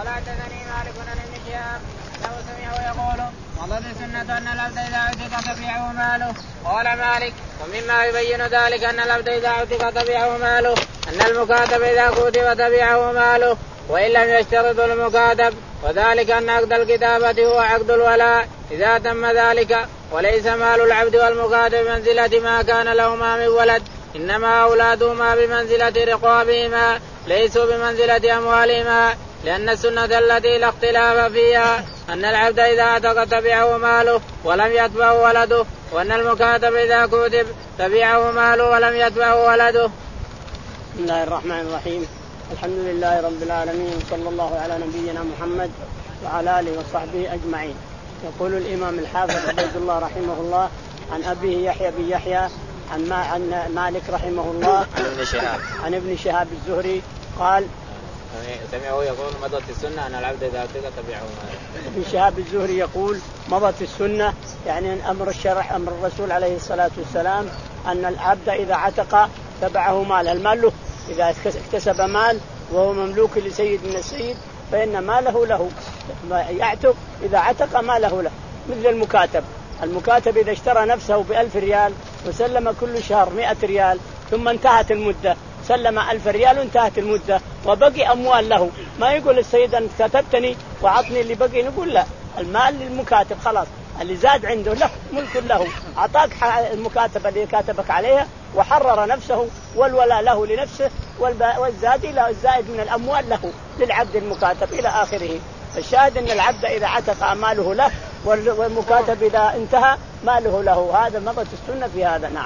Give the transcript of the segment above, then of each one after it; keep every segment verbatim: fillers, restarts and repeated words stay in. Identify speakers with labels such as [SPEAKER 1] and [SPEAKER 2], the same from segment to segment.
[SPEAKER 1] قال حدثني مالك عن ابن شهاب انه سمعه يقول مضت السنه ان العبد اذا عتق تبعه ماله. قال مالك ومما يبين ذلك ان العبد اذا عتق تبعه ماله ان المكاتب اذا كتب تبعه ماله وان لم يشترط المكاتب، وذلك ان عقد الكتابه هو عقد الولاء اذا تم ذلك، وليس مال العبد والمكاتب بمنزله ما كان لهما من ولد، انما اولادهما بمنزله رقابهما ليسوا بمنزله اموالهما، لأن السنة التي لا اختلاف فيها أن العبد إذا عتق تبعه ماله ولم يتبعه ولده، وأن المكاتب إذا كتب تبعه ماله ولم يتبعه ولده.
[SPEAKER 2] بسم الله الرحمن الرحيم. الحمد لله رب العالمين، صلى الله على نبينا محمد وعلى آله وصحبه أجمعين. يقول الإمام الحافظ عبد الله رحمه الله عن أبيه يحيى بن يحيى عن, عن مالك رحمه الله
[SPEAKER 1] عن ابن شهاب
[SPEAKER 2] عن ابن شهاب الزهري قال
[SPEAKER 1] سمعه يقول مضت السنة أن العبد إذا عتق تبعه ماله.
[SPEAKER 2] ابن شهاب الزهري يقول مضت السنة، يعني أمر الشرع أمر الرسول عليه الصلاة والسلام أن العبد إذا عتق تبعه مال، المال له، إذا اكتسب مال وهو مملوك لسيد من السيد فإن ماله له، يعتق إذا عتق ماله له، مثل المكاتب. المكاتب إذا اشترى نفسه بألف ريال وسلم كل شهر مئة ريال ثم انتهت المدة سلم ألف ريال وانتهت المدة وبقي أموال له، ما يقول السيد أنت كتبتني وعطني اللي بقي، نقول لا، المال للمكاتب خلاص، اللي زاد عنده له ملك له، أعطاك المكاتبة اللي كاتبك عليها وحرر نفسه، والولاء له لنفسه، والزاد له الزائد من الأموال له للعبد المكاتب إلى آخره. الشاهد أن العبد إذا عتق ماله له والمكاتب إذا انتهى ماله له. هذا مضت السنة في هذا. نعم.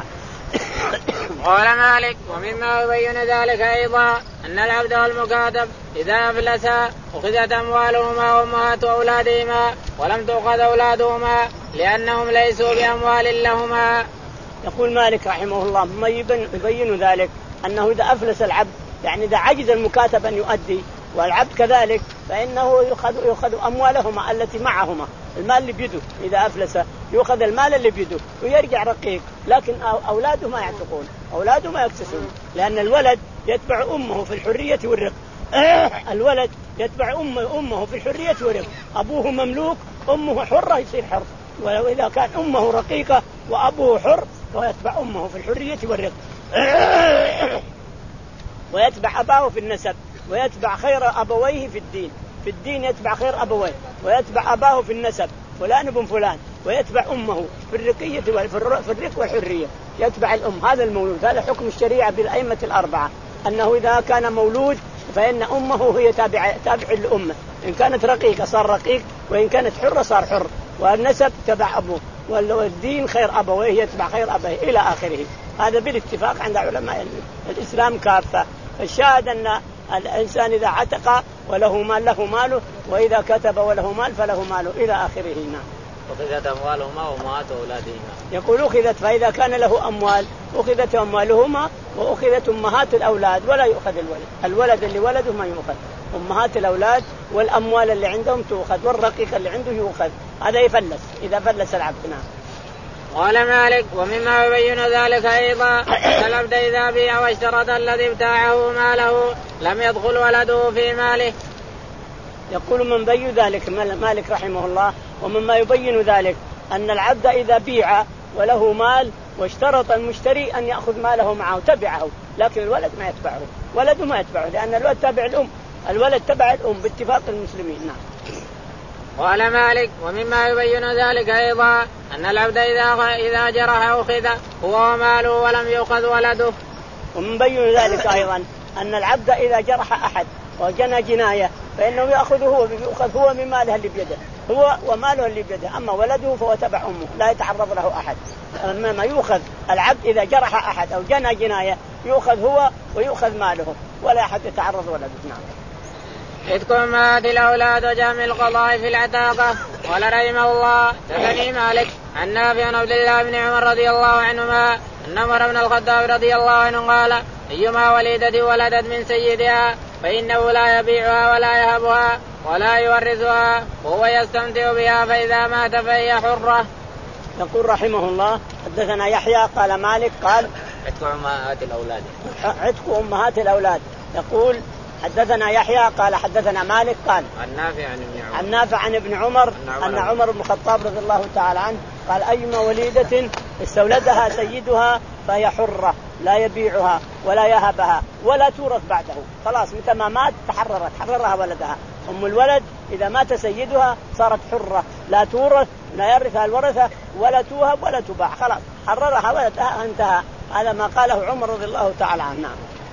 [SPEAKER 1] قال مالك ومما يبين ذلك أيضا أن العبد والمكاتب إذا أفلسا أخذت أموالهما وأمهات أولادهما ولم تؤخذ أولادهما لأنهم ليسوا بأموال لهما.
[SPEAKER 2] يقول مالك رحمه الله ما يبين ذلك أنه إذا أفلس العبد، يعني إذا عجز المكاتب أن يؤدي والعبد كذلك، فإنه يأخذ يأخذ أموالهما التي معهما، المال اللي بيده إذا أفلس يأخذ المال اللي بيده ويرجع رقيق، لكن أولاده ما يعتقون، أولاده ما يكتسون، لأن الولد يتبع أمه في الحرية والرق. الولد يتبع أمه أمه في الحرية والرق، أبوه مملوك أمه حرة يصير حر، وإذا كان أمه رقيقة وأبوه حر ويتبع أمه في الحرية والرق. ويتبع أباه في النسب، ويتبع خير أبويه في الدين، في الدين يتبع خير أبويه، ويتبع أباه في النسب فلان ابن فلان، ويتبع أمه في الرقية في الرق والحرية، يتبع الأم. هذا المولود، هذا حكم الشريعة بالأئمة الأربعة، أنه إذا كان مولود فإن أمه هي تابعة تابع لأمه، إن كانت رقيقة صار رقيق، وإن كانت حرة صار حر، والنسب تبع أبوه، والدين خير أبويه يتبع خير أبويه إلى آخره. هذا بالاتفاق عند علماء الإسلام كافة. الشاهد أن الإنسان إذا عتق وله مال له ماله، وإذا كتب وله مال فله ماله إلى آخره. نعم.
[SPEAKER 1] أخذت أموالهما وأمهات أولادهما.
[SPEAKER 2] يقول أخذت، فإذا كان له أموال أخذت أموالهما وأخذت أمهات الأولاد ولا يؤخذ الولد، الولد اللي ولده ما يؤخذ، أمهات الأولاد والأموال اللي عندهم تؤخذ، والرقيق اللي عنده يؤخذ، هذا يفلس إذا فلس العبد. نعم.
[SPEAKER 1] قال مالك ومما يبين ذلك أيضا أن العبد إذا بيع واشترط الذي ابتاعه ماله لم يدخل ولده في ماله.
[SPEAKER 2] يقول من بين ذلك مالك رحمه الله ومما يبين ذلك أن العبد إذا بيع وله مال واشترط المشتري أن يأخذ ماله معه تبعه، لكن الولد ما يتبعه، ولده ما يتبعه، لأن الولد تابع الأم، الولد تبع الأم باتفاق المسلمين. نعم.
[SPEAKER 1] قال مالك ومما يبين ذلك أيضا أن العبد إذا إذا جرح أخذ هو وماله ولم يؤخذ ولده.
[SPEAKER 2] ومن بين ذلك أيضا أن العبد إذا جرح أحد وجنى جناية فإنه يأخذ هو يأخذ هو من ماله اللي بيده، هو وماله اللي بيده، أما ولده فهو تبع أمه لا يتعرض له أحد. أما ما يؤخذ العبد إذا جرح أحد أو جنى جناية يؤخذ هو ويؤخذ ماله ولا أحد يتعرض ولده. نعم.
[SPEAKER 1] عتق أمهات الأولاد وجمع القضاء في العتاقة. قال رحمه الله تبني مالك عن نافع عن عبد الله بن عمر رضي الله عنهما أن عمر بن الخطاب رضي الله عنه قال أيما وليدة ولدت من سيدها فإنه لا يبيعها ولا يهبها ولا يورثها وهو يستمتع بها، فإذا مات فهي حرة.
[SPEAKER 2] يقول رحمه الله حدثنا يحيى قال مالك قال
[SPEAKER 1] عتق أمهات الأولاد.
[SPEAKER 2] عتق أمهات الأولاد. يقول حدثنا يحيى قال حدثنا مالك قال
[SPEAKER 1] عن نافع عن ابن عمر
[SPEAKER 2] عن نافع عن ابن عمر أن عمر بن الخطاب رضي الله تعالى عنه قال أيما وليدة استولدها سيدها فهي حرة لا يبيعها ولا يهبها ولا تورث بعده، خلاص متى ما مات تحررت حررها ولدها. أم الولد إذا مات سيدها صارت حرة لا تورث لا يرثها الورثة ولا توهب ولا تباع، خلاص حررها ولدها انتهى. هذا ما قاله عمر رضي الله تعالى عنه.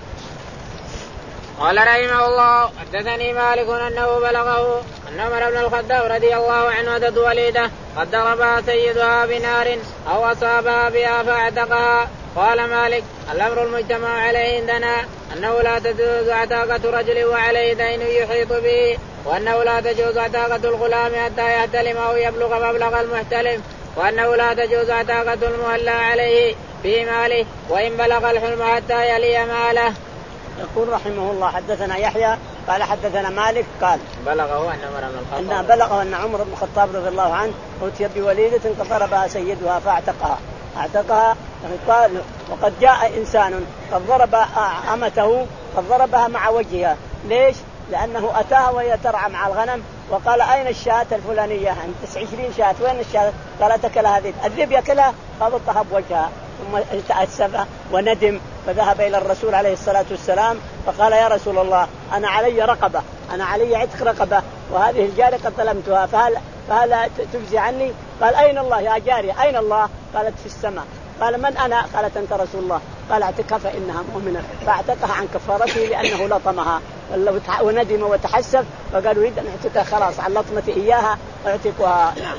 [SPEAKER 1] قال رحمه الله حدثني مالك أنه بلغه أن عمر بن الخطاب رضي الله عنه أتت وليدة قد ضربها سيدها بنار أو أصابها بها فاعتقها. قال مالك الأمر المجتمع عليه عندنا أنه لا تجوز عتاقة رجل وعليه دين يحيط به، وأنه لا تجوز عتاقة الغلام حتى يحتلم أو يبلغ مبلغ المحتلم، وأنه لا تجوز عتاقة المهلى عليه في ماله وإن بلغ الحلم حتى يلي ماله.
[SPEAKER 2] يقول رحمه الله حدثنا يحيى قال حدثنا مالك قال
[SPEAKER 1] بلغه أن عمر بن الخطاب
[SPEAKER 2] أن بلغه أن عمر بن الخطاب رضي الله عنه أتي بوليدة قد ضربها سيدها فاعتقها اعتقها قال وقد جاء إنسان قد ضرب أمته قد ضربها مع وجهها. ليش؟ لأنه أتاها وهي ترعى مع الغنم وقال أين الشاة الفلانية عند تسع وعشرين شاة وين الشاة؟ قال تكلها ذيب الذيب يكلها خبطها بوجهها ثم تأسف وندم فذهب إلى الرسول عليه الصلاة والسلام فقال يا رسول الله أنا علي رقبة أنا علي عتق رقبة وهذه الجارية قد ظلمتها فهل, فهل تجزي عني؟ قال أين الله يا جارية أين الله؟ قالت في السماء. قال من أنا؟ قالت أنت رسول الله. قال اعتقها فإنها مؤمنة فاعتقها عن كفارته لأنه لطمها وندم وتحسف فقال يريد أن اعتقها خلاص عن لطمة إياها اعتقها. نعم.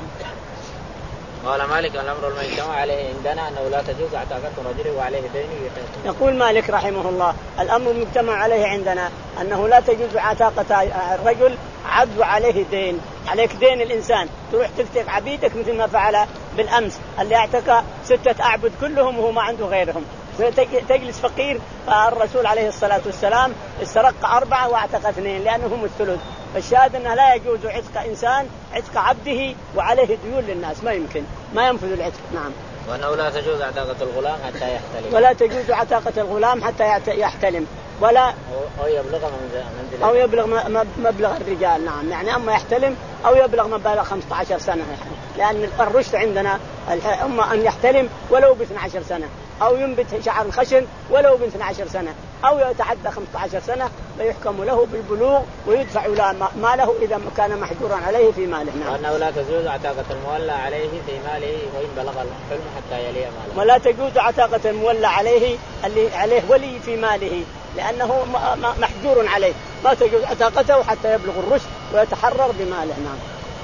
[SPEAKER 1] قال مالك الأمر المجتمع عليه عندنا أنه لا تجوز عتاقة رجل وعليه دين يحيط.
[SPEAKER 2] يقول مالك رحمه الله الأمر المجتمع عليه عندنا أنه لا تجوز عتاقة الرجل عبد عليه دين. عليك دين الإنسان تروح تفتك عبيدك مثل ما فعل بالأمس اللي اعتقى ستة أعبد كلهم وهو ما عنده غيرهم تجلس فقير. فالرسول عليه الصلاة والسلام استرق أربعة واعتق اثنين لأنهم الثلث. فالشاهد أنه لا يجوز عتق إنسان عتق عبده وعليه ديون للناس ما يمكن ما ينفذ العتق. نعم.
[SPEAKER 1] وأنه لا تجوز عتاقة الغلام حتى يحتلم
[SPEAKER 2] ولا تجوز عتاقة الغلام حتى يحتلم ولا
[SPEAKER 1] أو يبلغ منزل
[SPEAKER 2] أو يبلغ مبلغ الرجال. نعم يعني أما يحتلم أو يبلغ مبلغ خمسة عشر سنة لأن الرشد عندنا أما أن يحتلم ولو باثنى عشر سنة أو ينبت شعر الخشن ولو باثنى عشر سنة أو يتعدى خمسة عشر سنة فيحكم له بالبلوغ ويدفع له ماله إذا كان محجورا عليه في ماله. نعم.
[SPEAKER 1] وأنه لا تجوز عتاقة المولى عليه في ماله وإن بلغ الحلم حتى يلي ماله.
[SPEAKER 2] ولا تجوز عتاقة المولى عليه اللي عليه ولي في ماله لأنه محجور عليه ما تجوز عتاقته حتى يبلغ الرشد ويتحرر بماله. نعم.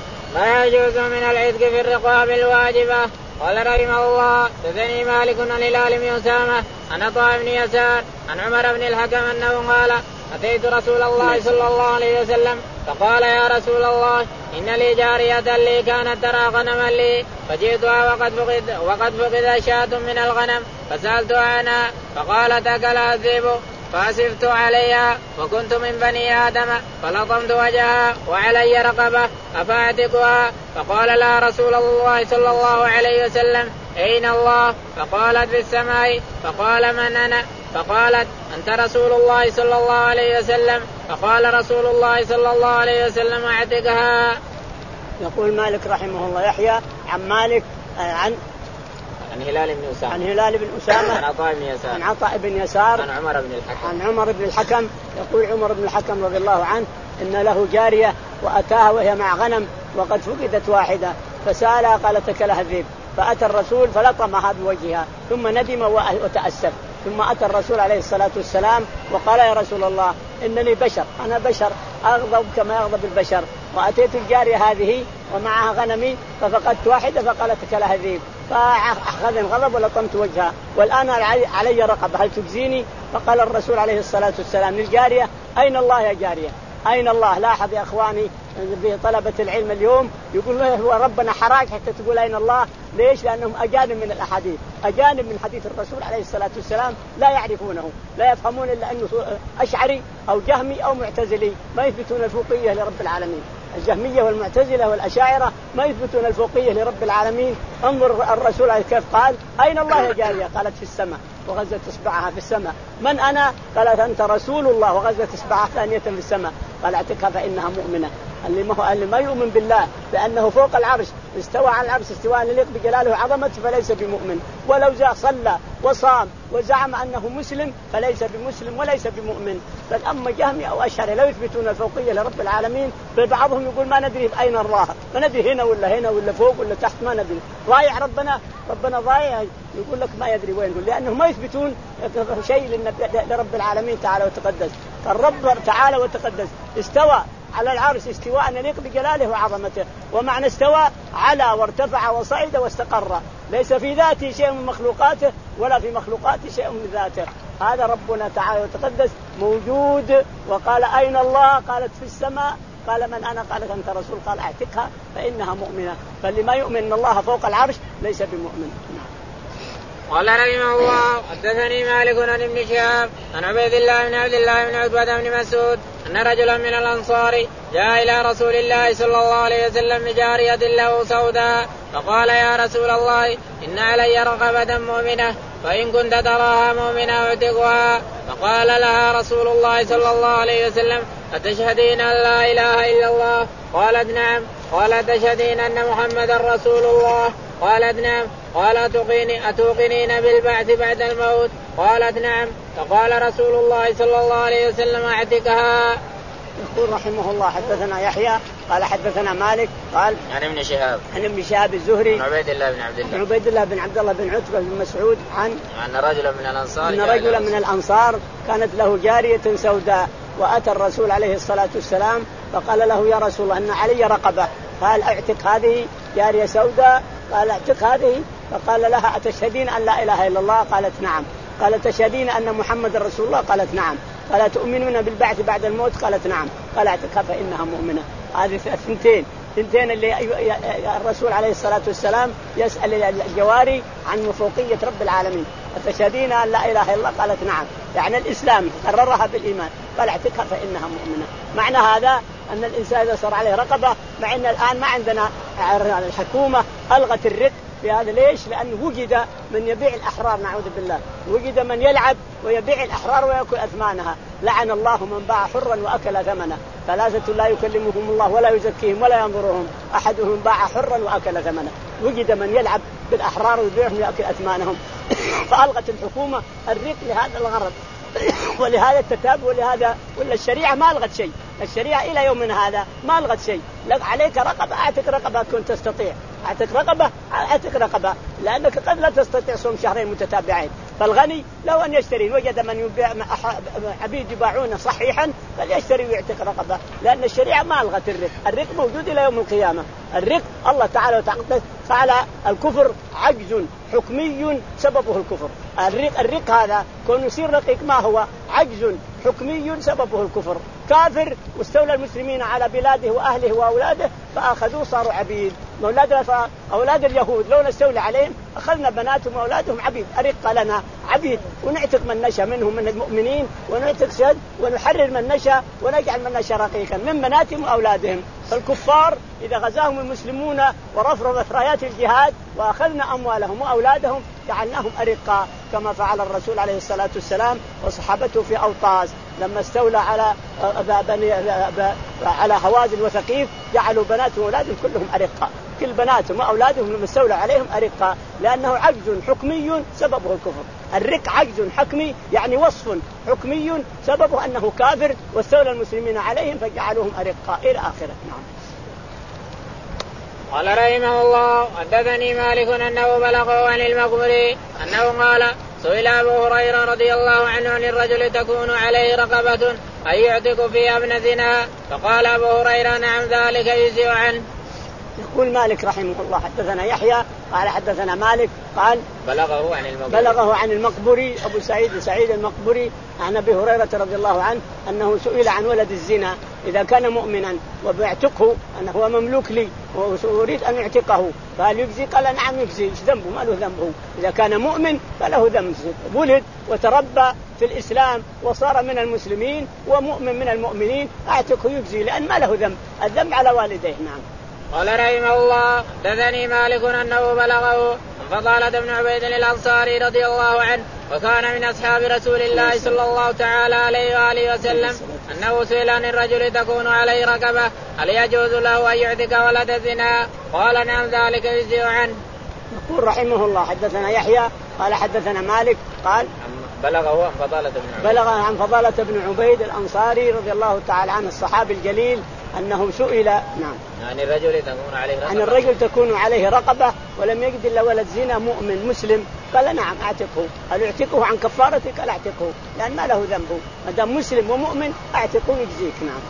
[SPEAKER 1] ما يجوز من العتق في الرقاب الواجبة. قال رحمه الله حدثني مالك عن هلال بن أسامة عن عطاء بن يسار عن عمر بن الحكم أنه قال أتيت رسول الله صلى الله عليه وسلم فقال يا رسول الله إن لي جارية لي كانت ترى غنما لي فجئتها وقد فقد وقد فقد شاة من الغنم فسألتها عنها فقالت أكلها الذئب فأسفت عليها وكنت من بني آدم فلطمت وجهها وعلي رقبة أفأعتقها؟ فقال لا رسول الله صلى الله عليه وسلم أين الله؟ فقالت في السماء. فقال من أنا؟ فقالت أنت رسول الله صلى الله عليه وسلم. فقال رسول الله صلى الله عليه وسلم أعتقها.
[SPEAKER 2] يقول مالك رحمه الله يحيى عن مالك عن
[SPEAKER 1] عن هلال بن أسامة
[SPEAKER 2] عن هلال بن أسامة
[SPEAKER 1] عن عطاء بن يسار
[SPEAKER 2] عن عطاء بن يسار
[SPEAKER 1] عن عمر بن الحكم
[SPEAKER 2] عن عمر بن الحكم يقول عمر بن الحكم رضي الله عنه إن له جارية وأتاها وهي مع غنم وقد فقدت واحدة فسألها قالت أكلها الذئب فأتى الرسول فلطمها بوجهها ثم ندم وتأسف ثم أتى الرسول عليه الصلاة والسلام وقال يا رسول الله إنني بشر أنا بشر أغضب كما يغضب البشر وأتيت الجارية هذه ومعها غنمي ففقدت واحدة فقالت أكلها الذئب فأخذ الغضب ولطمت وجهها والآن علي رقبة هل تجزيني؟ فقال الرسول عليه الصلاة والسلام للجارية أين الله يا جارية أين الله؟ لاحظ يا أخواني بطلبة العلم اليوم يقول هو ربنا حراك حتى تقول أين الله. ليش؟ لأنهم أجانب من الأحاديث أجانب من حديث الرسول عليه الصلاة والسلام لا يعرفونه لا يفهمون إلا أنه أشعري أو جهمي أو معتزلي ما يثبتون الفوقية لرب العالمين. الجهمية والمعتزلة والأشاعرة ما يثبتون الفوقية لرب العالمين. انظر الرسول عليه كيف قال أين الله يا جارية؟ قالت في السماء. وغزت إصبعها في السماء. من أنا؟ قالت أنت رسول الله، وغزت إصبعها ثانية في السماء. قال اعتقها فإنها مؤمنة. اللي ما هو اللي ما يؤمن بالله بأنه فوق العرش استوى على العرش استواء يليق بجلاله وعظمته فليس بمؤمن، ولو جاء صلى وصام وزعم أنه مسلم فليس بمسلم وليس بمؤمن. بل أما جهمي أو أشعري لو يثبتون الفوقية لرب العالمين، فبعضهم يقول ما ندري أين الله، ما ندري هنا ولا هنا ولا فوق ولا تحت، ما ندري، ضايع ربنا، ربنا ضايع. يقول لك ما يدري وين، يقول لأنه ما يثبتون شيء لرب العالمين تعالى وتقدس. فالرب تعالى وتقدس استوى على العرش استواء يليق بجلاله وعظمته. ومعنى استوى على وارتفع وصعد واستقر، ليس في ذاته شيء من مخلوقاته ولا في مخلوقاته شيء من ذاته. هذا ربنا تعالى وتقدس موجود. وقال أين الله؟ قالت في السماء. قال من أنا؟ قالت أنت رسول. قال اعتقها فإنها مؤمنة. فاللي ما يؤمن أن الله فوق العرش ليس بمؤمن.
[SPEAKER 1] قال رحمه الله حدثني مالك عن ابن شهاب عن عبيد الله بن عبد الله بن عتبة بن مسعود أن رجلا من الأنصار جاء إلى رسول الله صلى الله عليه وسلم بجارية له سوداء فقال يا رسول الله إن علي رقبة مؤمنة فإن كنت تراها مؤمنة أعتقها. فقال لها رسول الله صلى الله عليه وسلم أتشهدين أن لا إله إلا الله؟ قالت نعم. قال أتشهدين أن محمدا رسول الله؟ قالت نعم. قال أتوقنين بالبعث بعد الموت؟ قالت نعم. فقال رسول الله صلى الله عليه وسلم اعتقها.
[SPEAKER 2] يقول رحمه الله حدثنا يحيى قال حدثنا مالك قال
[SPEAKER 1] عن ابن شهاب
[SPEAKER 2] عن ابن شهاب الزهري
[SPEAKER 1] عن عبيد الله بن عبد الله
[SPEAKER 2] عن عبيد الله بن عبد الله بن عتبة بن مسعود عن
[SPEAKER 1] أن رجلا من الأنصار
[SPEAKER 2] أن رجلا من الأنصار كانت له جارية سوداء، وأتى الرسول عليه الصلاة والسلام فقال له يا رسول الله أن علي رقبة، قال اعتق هذه جارية سوداء. قال اعتق هذه. فقال لها أتشهدين أن لا إله إلا الله؟ قالت نعم. قال تشهدين أن محمد رسول الله؟ قالت نعم. قال تؤمنون بالبعث بعد الموت؟ قالت نعم. قال اعتقها فإنها مؤمنة. هذه اثنتين اثنتين اللي الرسول عليه الصلاة والسلام يسأل الجواري عن فوقية رب العالمين. أتشهدين أن لا إله إلا الله؟ قالت نعم، يعني الإسلام قررها بالإيمان. قال اعتقها فإنها مؤمنة. معنى هذا أن الإنسان إذا صار عليه رقبة، مع أن الآن ما عندنا الحكومة ألغت الرق في هذا. ليش؟ لأنه وجد من يبيع الأحرار، نعوذ بالله، وجد من يلعب ويبيع الأحرار ويأكل أثمانها. لعن الله من باع حرا وأكل ثمنه، ثلاثة لا يكلمهم الله ولا يزكيهم ولا ينظرهم، أحدهم باع حرا وأكل ثمنه. وجد من يلعب بالأحرار ويبيعهم ويأكل أثمانهم. فألغت الحكومة الرق لهذا الغرض ولهذا التتابع ولهذا. ولا الشريعة ما ألغت شيء، الشريعة إلى يومنا هذا ما ألغت شيء. لك عليك رقبة أعتق رقبة كنت تستطيع، أعتق رقبة أعتق رقبة، لأنك قد لا تستطيع صوم شهرين متتابعين. فالغني لو أن يشتري وجد من يبيع عبيد يباعون صحيحا فليشتري ويعتق رقبة، لأن الشريعة ما ألغت الرق. الرق موجود إلى يوم القيامة. الرق الله تعالى وتعالى فعل الكفر عجز حكمي سببه الكفر. الرق الرق هذا كون يصير رقيق ما هو عجز حكمي سببه الكفر. كافر واستولى المسلمين على بلاده وأهله وأولاده فأخذوه صاروا عبيد. أولاد أولاد اليهود لو نستولى عليهم أخذنا بناتهم وأولادهم عبيد. أرق لنا عبيد ونعتق من نشأ منهم من المؤمنين ونعتق شد ونحرر من نشأ ونجعل من نشأ رقيقا من بناتهم وأولادهم. فالكفار إذا غزاهم المسلمون ورفرضت رايات الجهاد وأخذنا أموالهم وأولادهم جعلناهم أرقا، كما فعل الرسول عليه الصلاة والسلام وصحابته في أوطاس لما استولى على بني على هوازن وثقيف جعلوا بناتهم وأولادهم كلهم أرقا. كل بناتهم وأولادهم لما استولى عليهم أرقا، لأنه عجز حكمي سببه الكفر. الرق عجز حكمي يعني وصف حكمي سببه أنه كافر واستولى المسلمين عليهم فجعلوهم أرقا إلى آخره. نعم.
[SPEAKER 1] قال رحمه الله حدثني مالك أنه بلغه عن المقبري أنه قال سئل أبو هريرة رضي الله عنه عن الرجل تكون عليه رقبة أي يعتق فيها ابن زنا؟ فقال أبو هريرة نعم ذلك يجزئ عنه.
[SPEAKER 2] يقول مالك رحمه الله حدثنا يحيى قال حدثنا مالك قال
[SPEAKER 1] بلغه عن المقبري
[SPEAKER 2] بلغه عن المقبري أبو سعيد سعيد المقبري عن أبي هريرة رضي الله عنه أنه سئل عن ولد الزنا إذا كان مؤمنا وبيعتقه أنه هو مملوك لي وأريد أن يعتقه فهل يجزي؟ قال نعم يجزي. إيش ذنبه؟ ما له ذنبه. إذا كان مؤمن فله ذنب، ولد وتربى في الإسلام وصار من المسلمين ومؤمن من المؤمنين أعتقه يجزي لأن ما له ذنب، الذنب على والديه. نعم.
[SPEAKER 1] قال رحمه الله حدثني مالك أنه بلغه فضالة بن عبيد الأنصاري رضي الله عنه وكان من أصحاب رسول الله صلى الله تعالى عليه وآله وسلم أنه سئل عن الرجل تكون عليه رقبة هل يجوز له أن يعتق ولد الزنا؟ قال نعم ذلك يجزئ عنه.
[SPEAKER 2] يقول رحمه الله حدثنا يحيى قال حدثنا مالك قال
[SPEAKER 1] بلغه عن فضالة بن عبيد
[SPEAKER 2] بلغ عن فضالة بن عبيد الأنصاري رضي الله تعالى عنه الصحابي الجليل أنه سئل نعم
[SPEAKER 1] عن الرجل تكون عليه رقبة
[SPEAKER 2] عن الرجل تكون عليه رقبة ولم يجد إلا ولد زنا مؤمن مسلم قال نعم أعتقه. هل أعتقه عن كفارتك؟ قال أعتقه لأن ما له ذنبه ما دام مسلم ومؤمن أعتقه يجزيك. نعم.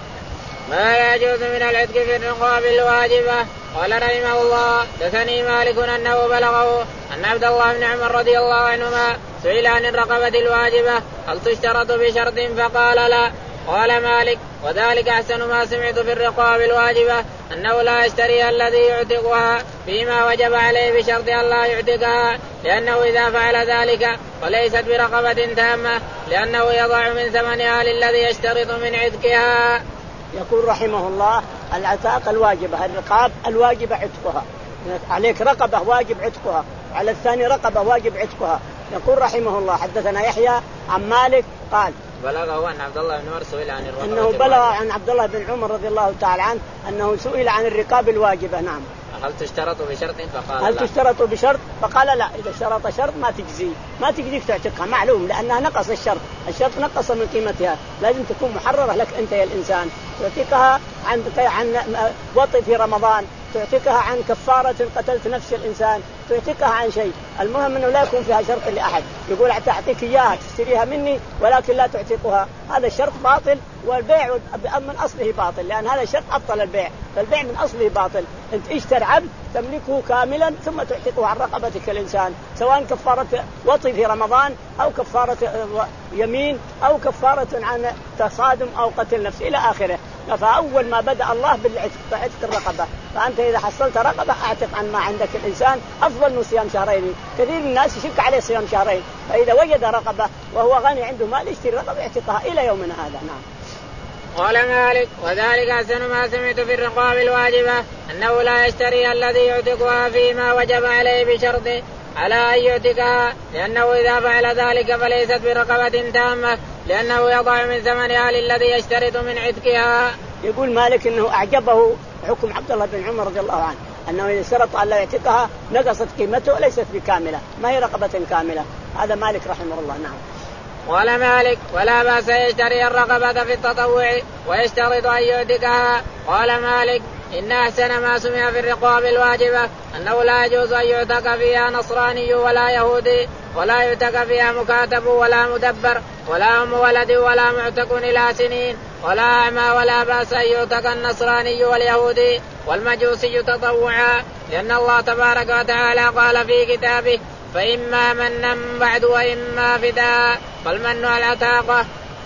[SPEAKER 1] ما يجوز من العتق في الرقاب الواجبة. قال رحمه الله دثني مالك أنه بلغه أن عبد الله بن عمر رضي الله عنهما سئل عن الرقبة الواجبة هل تشترط بشرط فقال لا. قال مالك وذلك أحسن ما سمعت في الرقاب الواجبة أنه لا يشتري الذي يعتقها فيما وجب عليه بشرط أن لا يعتقها لأنه إذا فعل ذلك فليست برقبة تامة لأنه يضع من ثمنها للذي يشترط من عتقها.
[SPEAKER 2] يقول رحمه الله العتاق الواجبة الرقاب الواجبة عتقها عليك رقبة واجب عتقها على الثاني رقبة واجب عتقها. يقول رحمه الله حدثنا يحيى عن مالك قال
[SPEAKER 1] بلغه عن عبد الله بن عمر سئل عن الرقبة
[SPEAKER 2] أنه بلغ عن عبد الله بن عمر رضي الله تعالى عنه أنه سئل عن الرقاب الواجبة. نعم.
[SPEAKER 1] هل تشترط بشرط فقال
[SPEAKER 2] هل
[SPEAKER 1] لا.
[SPEAKER 2] تشترط بشرط فقال لا. إذا اشترط شرط ما تجزي ما تجزيك تعتقها معلوم لأنها نقص الشرط الشرط نقص من قيمتها لازم تكون محررة لك أنت يا الإنسان تعتقها عن عن وطئ في رمضان تعتقها عن كفارة قتلت نفس الإنسان تعتقها عن شيء. المهم أنه لا يكون فيها شرط لأحد يقول أعطيك إياها تشتريها مني ولكن لا تعتقها هذا الشرط باطل والبيع من أصله باطل لأن هذا الشرط أبطل البيع فالبيع من أصله باطل. أنت اشتري عبد تملكه كاملا ثم تعتقه عن رقبتك الإنسان سواء كفارة وطي في رمضان أو كفارة يمين أو كفارة عن تصادم أو قتل نفس إلى آخره. فأول ما بدأ الله بالعتق الرقبة فأنت إذا حصلت رقبة أعتق عن ما عندك الإنسان أفضل من صيام شهرين. كثير من الناس يشك عليه صيام شهرين فإذا وجد رقبة وهو غني عنده مال يشتري رقبة يعتقها إلى يومنا هذا. نعم.
[SPEAKER 1] قال مالك وذلك أحسن ما سمعت في الرقاب الواجبة أنه لا يشتري الذي يعتقها فيما وجب عليه بشرط على أن يعتقها لأنه إذا فعل ذلك فليست برقبة تامة لأنه يضع من ثمنها للذي يشترط من عتقها.
[SPEAKER 2] يقول مالك أنه أعجبه حكم عبد الله بن عمر رضي الله عنه أنه إذا اشترط أن لا يعتقها نقصت قيمته وليست بكاملة ما هي رقبة كاملة. هذا مالك رحمه الله. نعم.
[SPEAKER 1] قال مالك ولا بأس يشتري الرقبة في التطوع ويشترط أن يعتقها. قال مالك إن أحسن ما سمع في الرقاب الواجبة أنه لا يجوز أن يعتق فيها نصراني ولا يهودي ولا يعتق فيها مكاتب ولا مدبر ولا أم ولد ولا معتق إلى سنين ولا أعمى ولا بأس أن يعتق النصراني واليهودي والمجوسي تطوعا لأن الله تبارك وتعالى قال في كتابه فإما منا بعد وإما فداء فالمن العتاقة.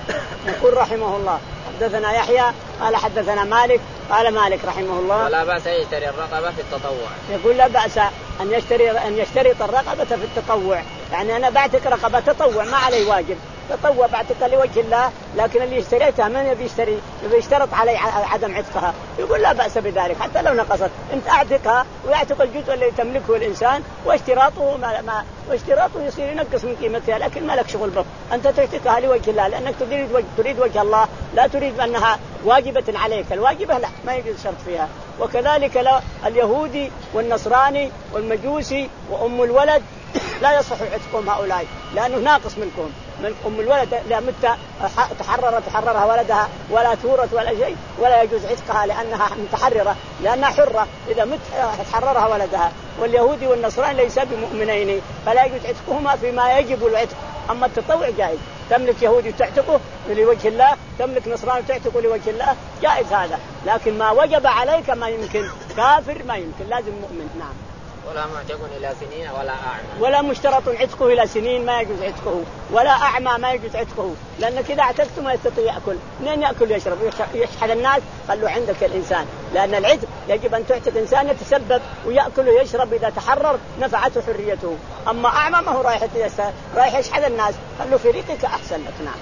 [SPEAKER 2] يقول رحمه الله حدثنا يحيى قال حدثنا مالك قال مالك رحمه الله
[SPEAKER 1] ولا بأس يشتري الرقبة في التطوع.
[SPEAKER 2] يقول لا بأس أن يشتري أن يشترط الرقبة في التطوع يعني أنا بعتك رقبة تطوع ما عليه واجب تطوع بعتك لوجه الله لكن اللي اشتريتها من يبي يشتري يبي يشترط عليه عدم عتقها. يقول لا بأس بذلك حتى لو نقصت أنت أعتقها ويعتق الجزء الذي تملكه الإنسان واشتراطه ما, ما واشتراطه يصير ينقص من قيمتها لكن ما لك شغل به أنت تعتقها لوجه الله لأنك تريد وجه تريد وجه الله لا تريد أنها واجبة عليك. الواجبة لا ما يجوز شرط فيها. وكذلك لا اليهودي والنصراني والمجوسي وأم الولد لا يصح عتقهم هؤلاء لأنه ناقص منكم. من أم الولد لا متى تحرر تحررها ولدها ولا تورث ولا شيء ولا يجوز عتقها لأنها متحررة لأنها حرة إذا مت تحررها ولدها. واليهودي والنصراني ليس بمؤمنين فلا يجوز عتقهما فيما يجب العتق. أما التطوع جائز تملك يهودي تعتقه لوجه الله تملك نصراني تعتقه لوجه الله جائز هذا لكن ما وجب عليك ما يمكن كافر ما يمكن لازم مؤمن. نعم.
[SPEAKER 1] ولا معتق إلى سنين ولا أعمى
[SPEAKER 2] ولا مشترط عتقه إلى سنين ما يجوز عتقه ولا أعمى ما يجوز عتقه لأن كذا اعتقته ما يستطيع يأكل منين يأكل يشرب يشحذ الناس خلوا عندك الإنسان لأن العتق يجب أن تعتق إنسان يتسبب ويأكل ويشرب إذا تحرر نفعته حريته. أما أعمى ما هو رايح رايح يشحذ الناس خلوا في ريقك أحسن لك. نعم.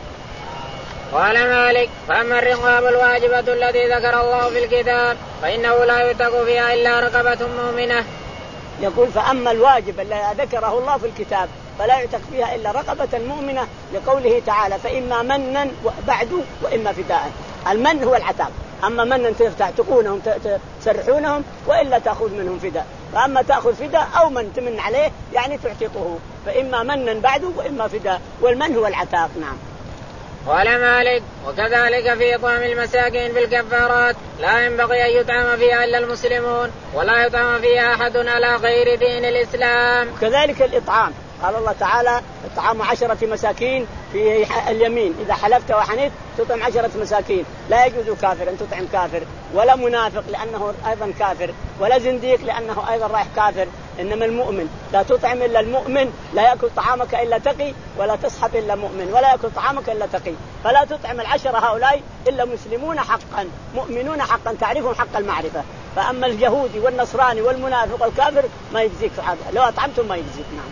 [SPEAKER 1] قال مالك فأما الرقاب الواجبة التي ذكر الله في الكتاب فإنه لا يعتق فيها إلا رقبة مؤمنة.
[SPEAKER 2] يقول فأما الواجب الذي ذكره الله في الكتاب فلا يعتق فيها إلا رقبة مؤمنة لقوله تعالى فإما منا بعد وإما فداء. المن هو العتاق، أما من تعتقونهم تسرحونهم وإلا تأخذ منهم فداء. فأما تأخذ فداء أو من تمن عليه يعني تعتقه، فإما منا بعد وإما فداء، والمن هو العتاق. نعم.
[SPEAKER 1] قال مالك وكذلك في إطعام المساكين بالكفارات لا ينبغي أن يطعم فيها إلا المسلمون ولا يطعم فيها أحد على غير دين الإسلام.
[SPEAKER 2] كذلك الإطعام قال الله تعالى إطعام عشرة مساكين في اليمين، إذا حلفت وحنيت تطعم عشرة مساكين. لا يجوز كافر أن تطعم كافر، ولا منافق لأنه أيضا كافر، ولا زنديق لأنه أيضا رايح كافر. إنما المؤمن لا تطعم إلا المؤمن، لا يأكل طعامك إلا تقي، ولا تصحب إلا مؤمن، ولا يأكل طعامك إلا تقي. فلا تطعم العشرة هؤلاء إلا مسلمون حقا مؤمنون حقا تعرفهم حق المعرفة. فأما اليهودي والنصراني والمنافق والكافر ما يجزيك هذا، لو أطعمتم ما يجزيك. نعم.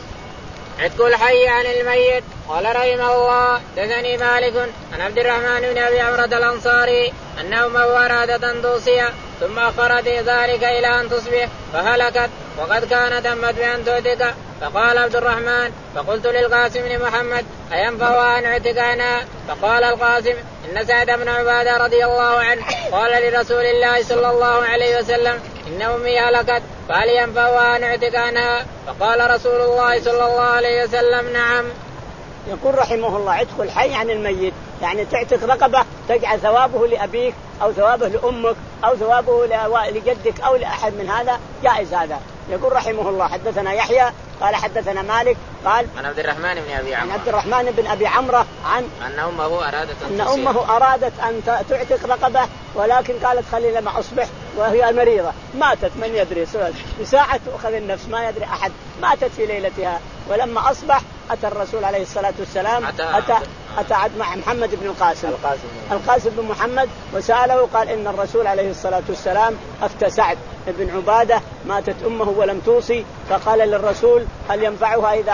[SPEAKER 1] عتق الحي عن الميت. قال رحمه الله دثني مالك عن عبد الرحمن بن أبي عمرة الأنصاري أن أمه أرادت أن توصي ثم أخرت ذلك إلى أن تصبح فهلكت وقد كانت همت بأن تعتق. فقال عبد الرحمن فقلت للقاسم بن محمد أينفع أن أعتق أنا؟ فقال القاسم إن سعد بن عبادة رضي الله عنه قال لرسول الله صلى الله عليه وسلم إن أمي هلكت فهل ينفع أن أعتق أنا؟ فقال رسول الله صلى الله عليه وسلم نعم.
[SPEAKER 2] يقول رحمه الله عتق الحي عن الميت يعني تعتق رقبة تجعل ثوابه لأبيك أو ثوابه لأمك أو ثوابه لجدك أو لأحد من هذا جائز هذا. يقول رحمه الله حدثنا يحيى قال حدثنا مالك قال
[SPEAKER 1] عن عبد الرحمن بن أبي عمرة
[SPEAKER 2] عن عبد الرحمن بن أبي عمرة عن
[SPEAKER 1] أن أمه أرادت أن,
[SPEAKER 2] أن أمه أرادت أن تعتق رقبة ولكن قالت خلي لما أصبح وهي مريضة ماتت من يدري بساعة تأخذ النفس ما يدري أحد ماتت في ليلتها. ولما أصبح أتى الرسول عليه الصلاة والسلام أتى, أتى, أتى مع محمد بن القاسم القاسم, القاسم بن محمد وسأله قال إن الرسول عليه الصلاة والسلام أفتى سعد بن عبادة ماتت أمه ولم توصي فقال للرسول هل ينفعها إذا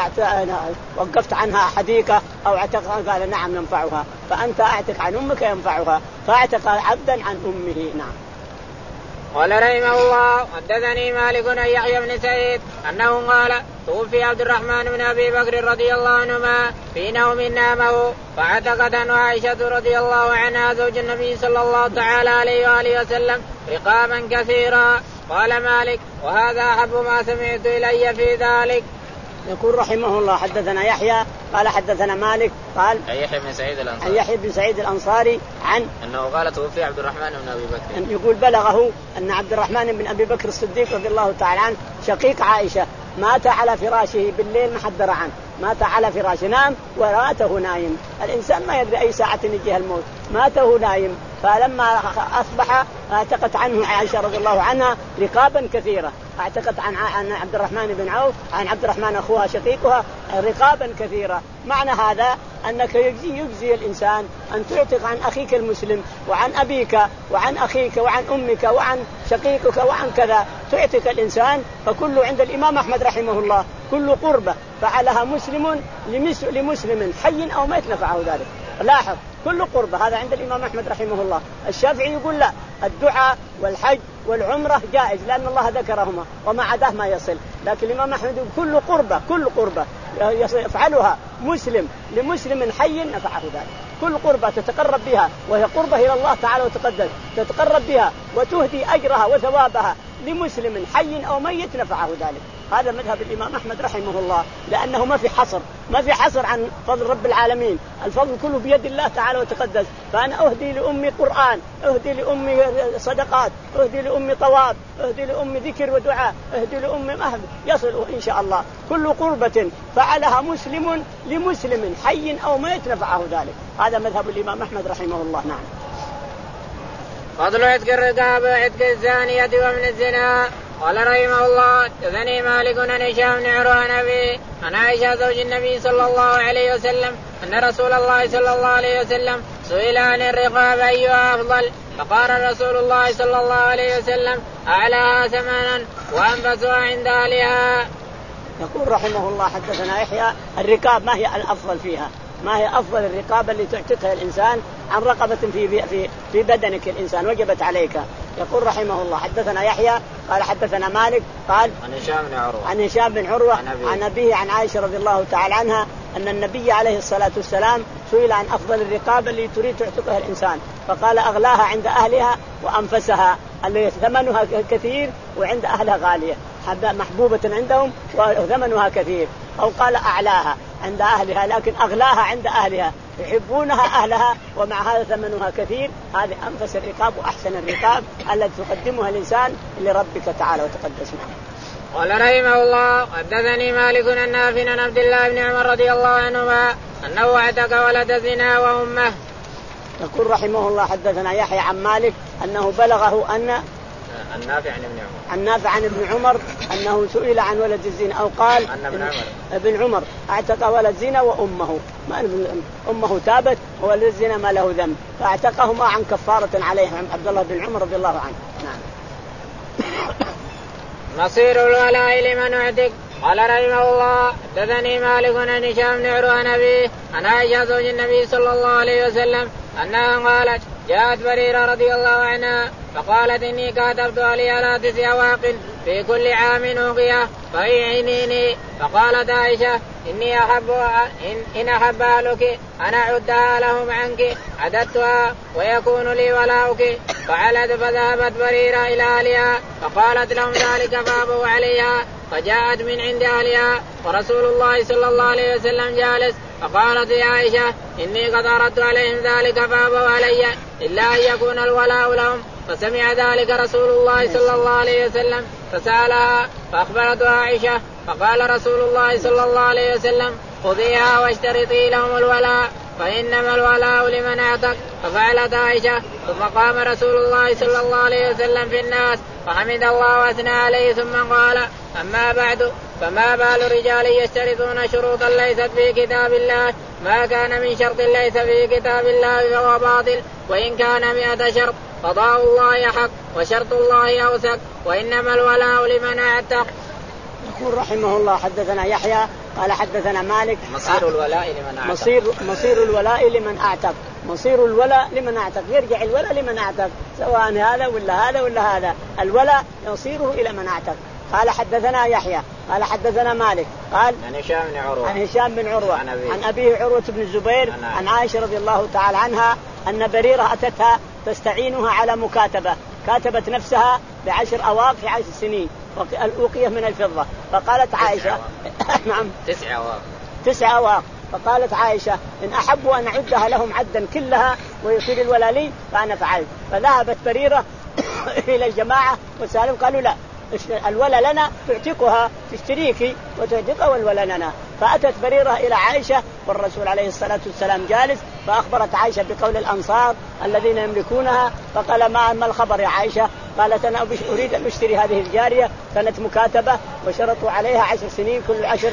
[SPEAKER 2] وقفت عنها حديقة أو اعتقها؟ قال نعم ينفعها فأنت أعتق عن أمك ينفعها فاعتق عبدا عن أمه. نعم.
[SPEAKER 1] قال رحمه الله حدثني مالك عن يحيى بن سعيد أنه قال توفي عبد الرحمن بن أبي بكر رضي الله عنهما في نوم نامه فاعتقت عنه عائشة رضي الله عنها زوج النبي صلى الله تعالى عليه وآله وسلم رقابا كثيرا. قال مالك وهذا أحب ما سمعت إلي في ذلك.
[SPEAKER 2] يقول رحمه الله حدثنا يحيى قال حدثنا مالك قال
[SPEAKER 1] يحيى بن سعيد الأنصاري
[SPEAKER 2] يحيى بن سعيد الأنصاري عن
[SPEAKER 1] أنه قال توفي عبد الرحمن بن أبي بكر
[SPEAKER 2] أن يقول بلغه أن عبد الرحمن بن أبي بكر الصديق رضي الله تعالى عنه شقيق عائشة مات على فراشه بالليل ما حد درى عنه مات على فراشه نام وراته نايم. الإنسان ما يدري أي ساعة يجيه الموت ماته نايم. فلما أصبح اعتقت عنه عائشة رضي الله عنها رقابا كثيرة اعتقت عن عبد الرحمن بن عوف عن عبد الرحمن أخوها شقيقها رقابا كثيرة. معنى هذا أنك يجزي, يجزي الإنسان أن تعتق عن أخيك المسلم وعن أبيك وعن أخيك وعن أمك وعن شقيقك وعن كذا تعتق الإنسان. فكل عند الإمام أحمد رحمه الله كل قربة فعلها مسلم لمسلم حي أو ميت نفعه ذلك. لاحظ كل قربة هذا عند الإمام أحمد رحمه الله. الشافعي يقول لا الدعاء والحج والعمرة جائز لأن الله ذكرهما وما عداه ما يصل. لكن الإمام أحمد يقول كل قربة كل قربة يفعلها مسلم لمسلم حي نفعه ذلك. كل قربة تتقرب بها وهي قربة إلى الله تعالى وتقدس تتقرب بها وتهدي أجرها وثوابها لمسلم حي أو ميت نفعه ذلك. هذا مذهب الإمام أحمد رحمه الله لأنه ما في حصر ما في حصر عن فضل رب العالمين. الفضل كله بيد الله تعالى وتقدس. فأنا أهدي لأمي قرآن أهدي لأمي صدقات أهدي لأمي طواب أهدي لأمي ذكر ودعاء أهدي لأمي مهد يصل إن شاء الله. كل قربة فعلها مسلم لمسلم حي أو ميت نفعه ذلك. هذا مذهب الإمام أحمد رحمه الله. نعم.
[SPEAKER 1] فضل عتق الرقاب وعتق الزانية ومن الزنا. قال رحمه الله حدثني مالك عن هشام بن عروة عن أبيه عن عائشة زوج النبي صلى الله عليه وسلم أن رسول الله صلى الله عليه وسلم سئل عن الرقاب أيها أفضل فقال رسول الله صلى الله عليه وسلم أعلاها ثمنا وأنفسها عند أهلها.
[SPEAKER 2] يقول رحمه الله حدثنا يحيى الرقاب ما هي الأفضل فيها؟ ما هي أفضل الرقاب اللي تعتقها الإنسان عن رقبة في في في بدنك الإنسان وجبت عليك. يقول رحمه الله حدثنا يحيى قال حدثنا مالك قال
[SPEAKER 1] عن هشام بن عروة
[SPEAKER 2] عن هشام بن عروة عن أبيه عن عائشة رضي الله تعالى عنها أن النبي عليه الصلاة والسلام سئل عن أفضل الرقاب اللي تريد تعتقها الإنسان فقال أغلاها عند أهلها وأنفسها اللي ثمنها كثير وعند أهلها غالية محبوبة عندهم وثمنها كثير. أو قال أعلاها عند أهلها لكن أغلاها عند أهلها يحبونها أهلها ومع هذا ثمنها كثير. هذه أنفس الرقاب وأحسن الرقاب التي تقدمها الإنسان لربك تعالى وتقدس معه.
[SPEAKER 1] قال رحمه الله حدثني مالك النافع عن عبد الله بن عمر رضي الله عنهما أنه اعتق ولد زنا وأمه.
[SPEAKER 2] يقول رحمه الله حدثنا يحيى عن مالك أنه بلغه أن
[SPEAKER 1] النافع عن ابن عمر
[SPEAKER 2] عن نافع عن ابن عمر أنه سئل عن ولد الزنا أو قال
[SPEAKER 1] أن ابن عمر
[SPEAKER 2] ابن عمر اعتق ولد زنا وأمه ما أمه تابت وولد الزنا ما له ذنب فاعتقهما عن كفارة عليه عبد الله بن عمر رضي الله عنه. نعم.
[SPEAKER 1] مصير الولاء لمن اعتق. قال رحمه الله حدثني مالك عن هشام بن عروة عن أبيه عن عائشة زوج النبي صلى الله عليه وسلم أنها قالت جاءت بريرة رضي الله عنها فقالت إني كاتبت لي على تسع واق في كل عام أوقية فأعينيني. فقالت عائشة إني أحب إن, إن أحب أهلك أنا أعدها لهم عنك عددتها ويكون لي ولاؤك. فعلت فذهبت بريرة إلى أهلها فقالت لهم ذلك فأبوا عليها فجاءت من عند أهلها ورسول الله صلى الله عليه وسلم جالس فقالت يا عائشة إني قد أردت عليهم ذلك فأبوا علي إلا أن يكون الولاء لهم. فسمع ذلك رسول الله صلى الله عليه وسلم فسألها فأخبرتها عائشة فقال رسول الله صلى الله عليه وسلم خذيها واشترطي لهم الولاء فإنما الولاء لمن اعتق. ففعلت عائشة ثم قام رسول الله صلى الله عليه وسلم في الناس فحمد الله وأثنى عليه ثم قال أما بعد فما بال رجال يشترطون شروطا ليست في كتاب الله ما كان من شرط ليس في كتاب الله فهو باطل وإن كان مئة شرط قضاء الله حق وشرط الله أوثق وإنما الولاء لمن اعتق.
[SPEAKER 2] يقول رحمه الله حدثنا يحيى قال حدثنا مالك
[SPEAKER 1] مصير الولاء لمن اعتق.
[SPEAKER 2] مصير, مصير الولاء لمن اعتق مصير الولاء لمن اعتق يرجع الولاء لمن اعتق سواء هذا ولا هذا ولا هذا الولاء يصيره إلى من اعتق. قال حدثنا يحيى قال حدثنا مالك قال
[SPEAKER 1] عن هشام بن عروة
[SPEAKER 2] عن هشام بن عروة
[SPEAKER 1] عن أبيه,
[SPEAKER 2] عن أبيه عروة بن الزبير عن عائشة رضي الله تعالى عنها أن بريرة أتتها تستعينها على مكاتبة كاتبت نفسها بعشر أواق في عشر سنين الأوقية من الفضة. فقالت عائشة نعم
[SPEAKER 1] تسع أواق
[SPEAKER 2] تسع أواق. فقالت عائشة إن أحبوا أن أعدها لهم عدا كلها ويصير الولالي فأنا فعلت. فذهبت بريرة إلى الجماعة وسألوا قالوا لا الولا لنا تعتقها تشتريكي وتعتقها والولا لنا. فأتت بريرة إلى عائشة والرسول عليه الصلاة والسلام جالس فأخبرت عائشة بقول الأنصار الذين يملكونها. فقال ما ما الخبر يا عائشة؟ قالت أنا أريد أن أشتري هذه الجارية كانت مكاتبة وشرطوا عليها عشر سنين كل عشر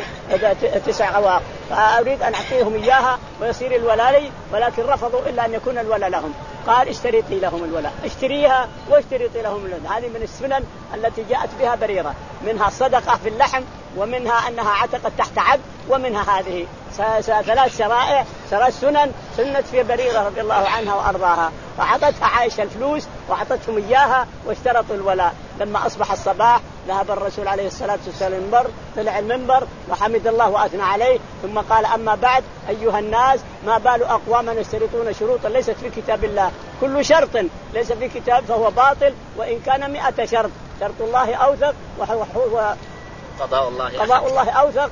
[SPEAKER 2] تسع أواق فأريد أن أعطيهم إياها ويصير الولالي ولكن رفضوا إلا أن يكون الولا لهم. قال اشتريتي لهم الولاء اشتريها واشتريتي لهم الولاء. هذه من السنن التي جاءت بها بريرة منها الصدقة في اللحم ومنها أنها عتقت تحت عبد ومنها هذه ثلاث شرائع ثلاث سنن سنت في بريرة رضي الله عنها وأرضاها. فعطتها عائشة الفلوس وعطتهم إياها واشترطوا الولاء. لما أصبح الصباح ذهب الرسول عليه الصلاة والسلام المنبر طلع المنبر وحمد الله وأثنى عليه ثم قال أما بعد أيها الناس ما بال أقواما يشترطون شروطا ليست في كتاب الله كل شرط ليس في كتاب فهو باطل وإن كان مئة شرط شرط الله أوثق وهو
[SPEAKER 1] قضاء الله
[SPEAKER 2] قضاء الله أوثق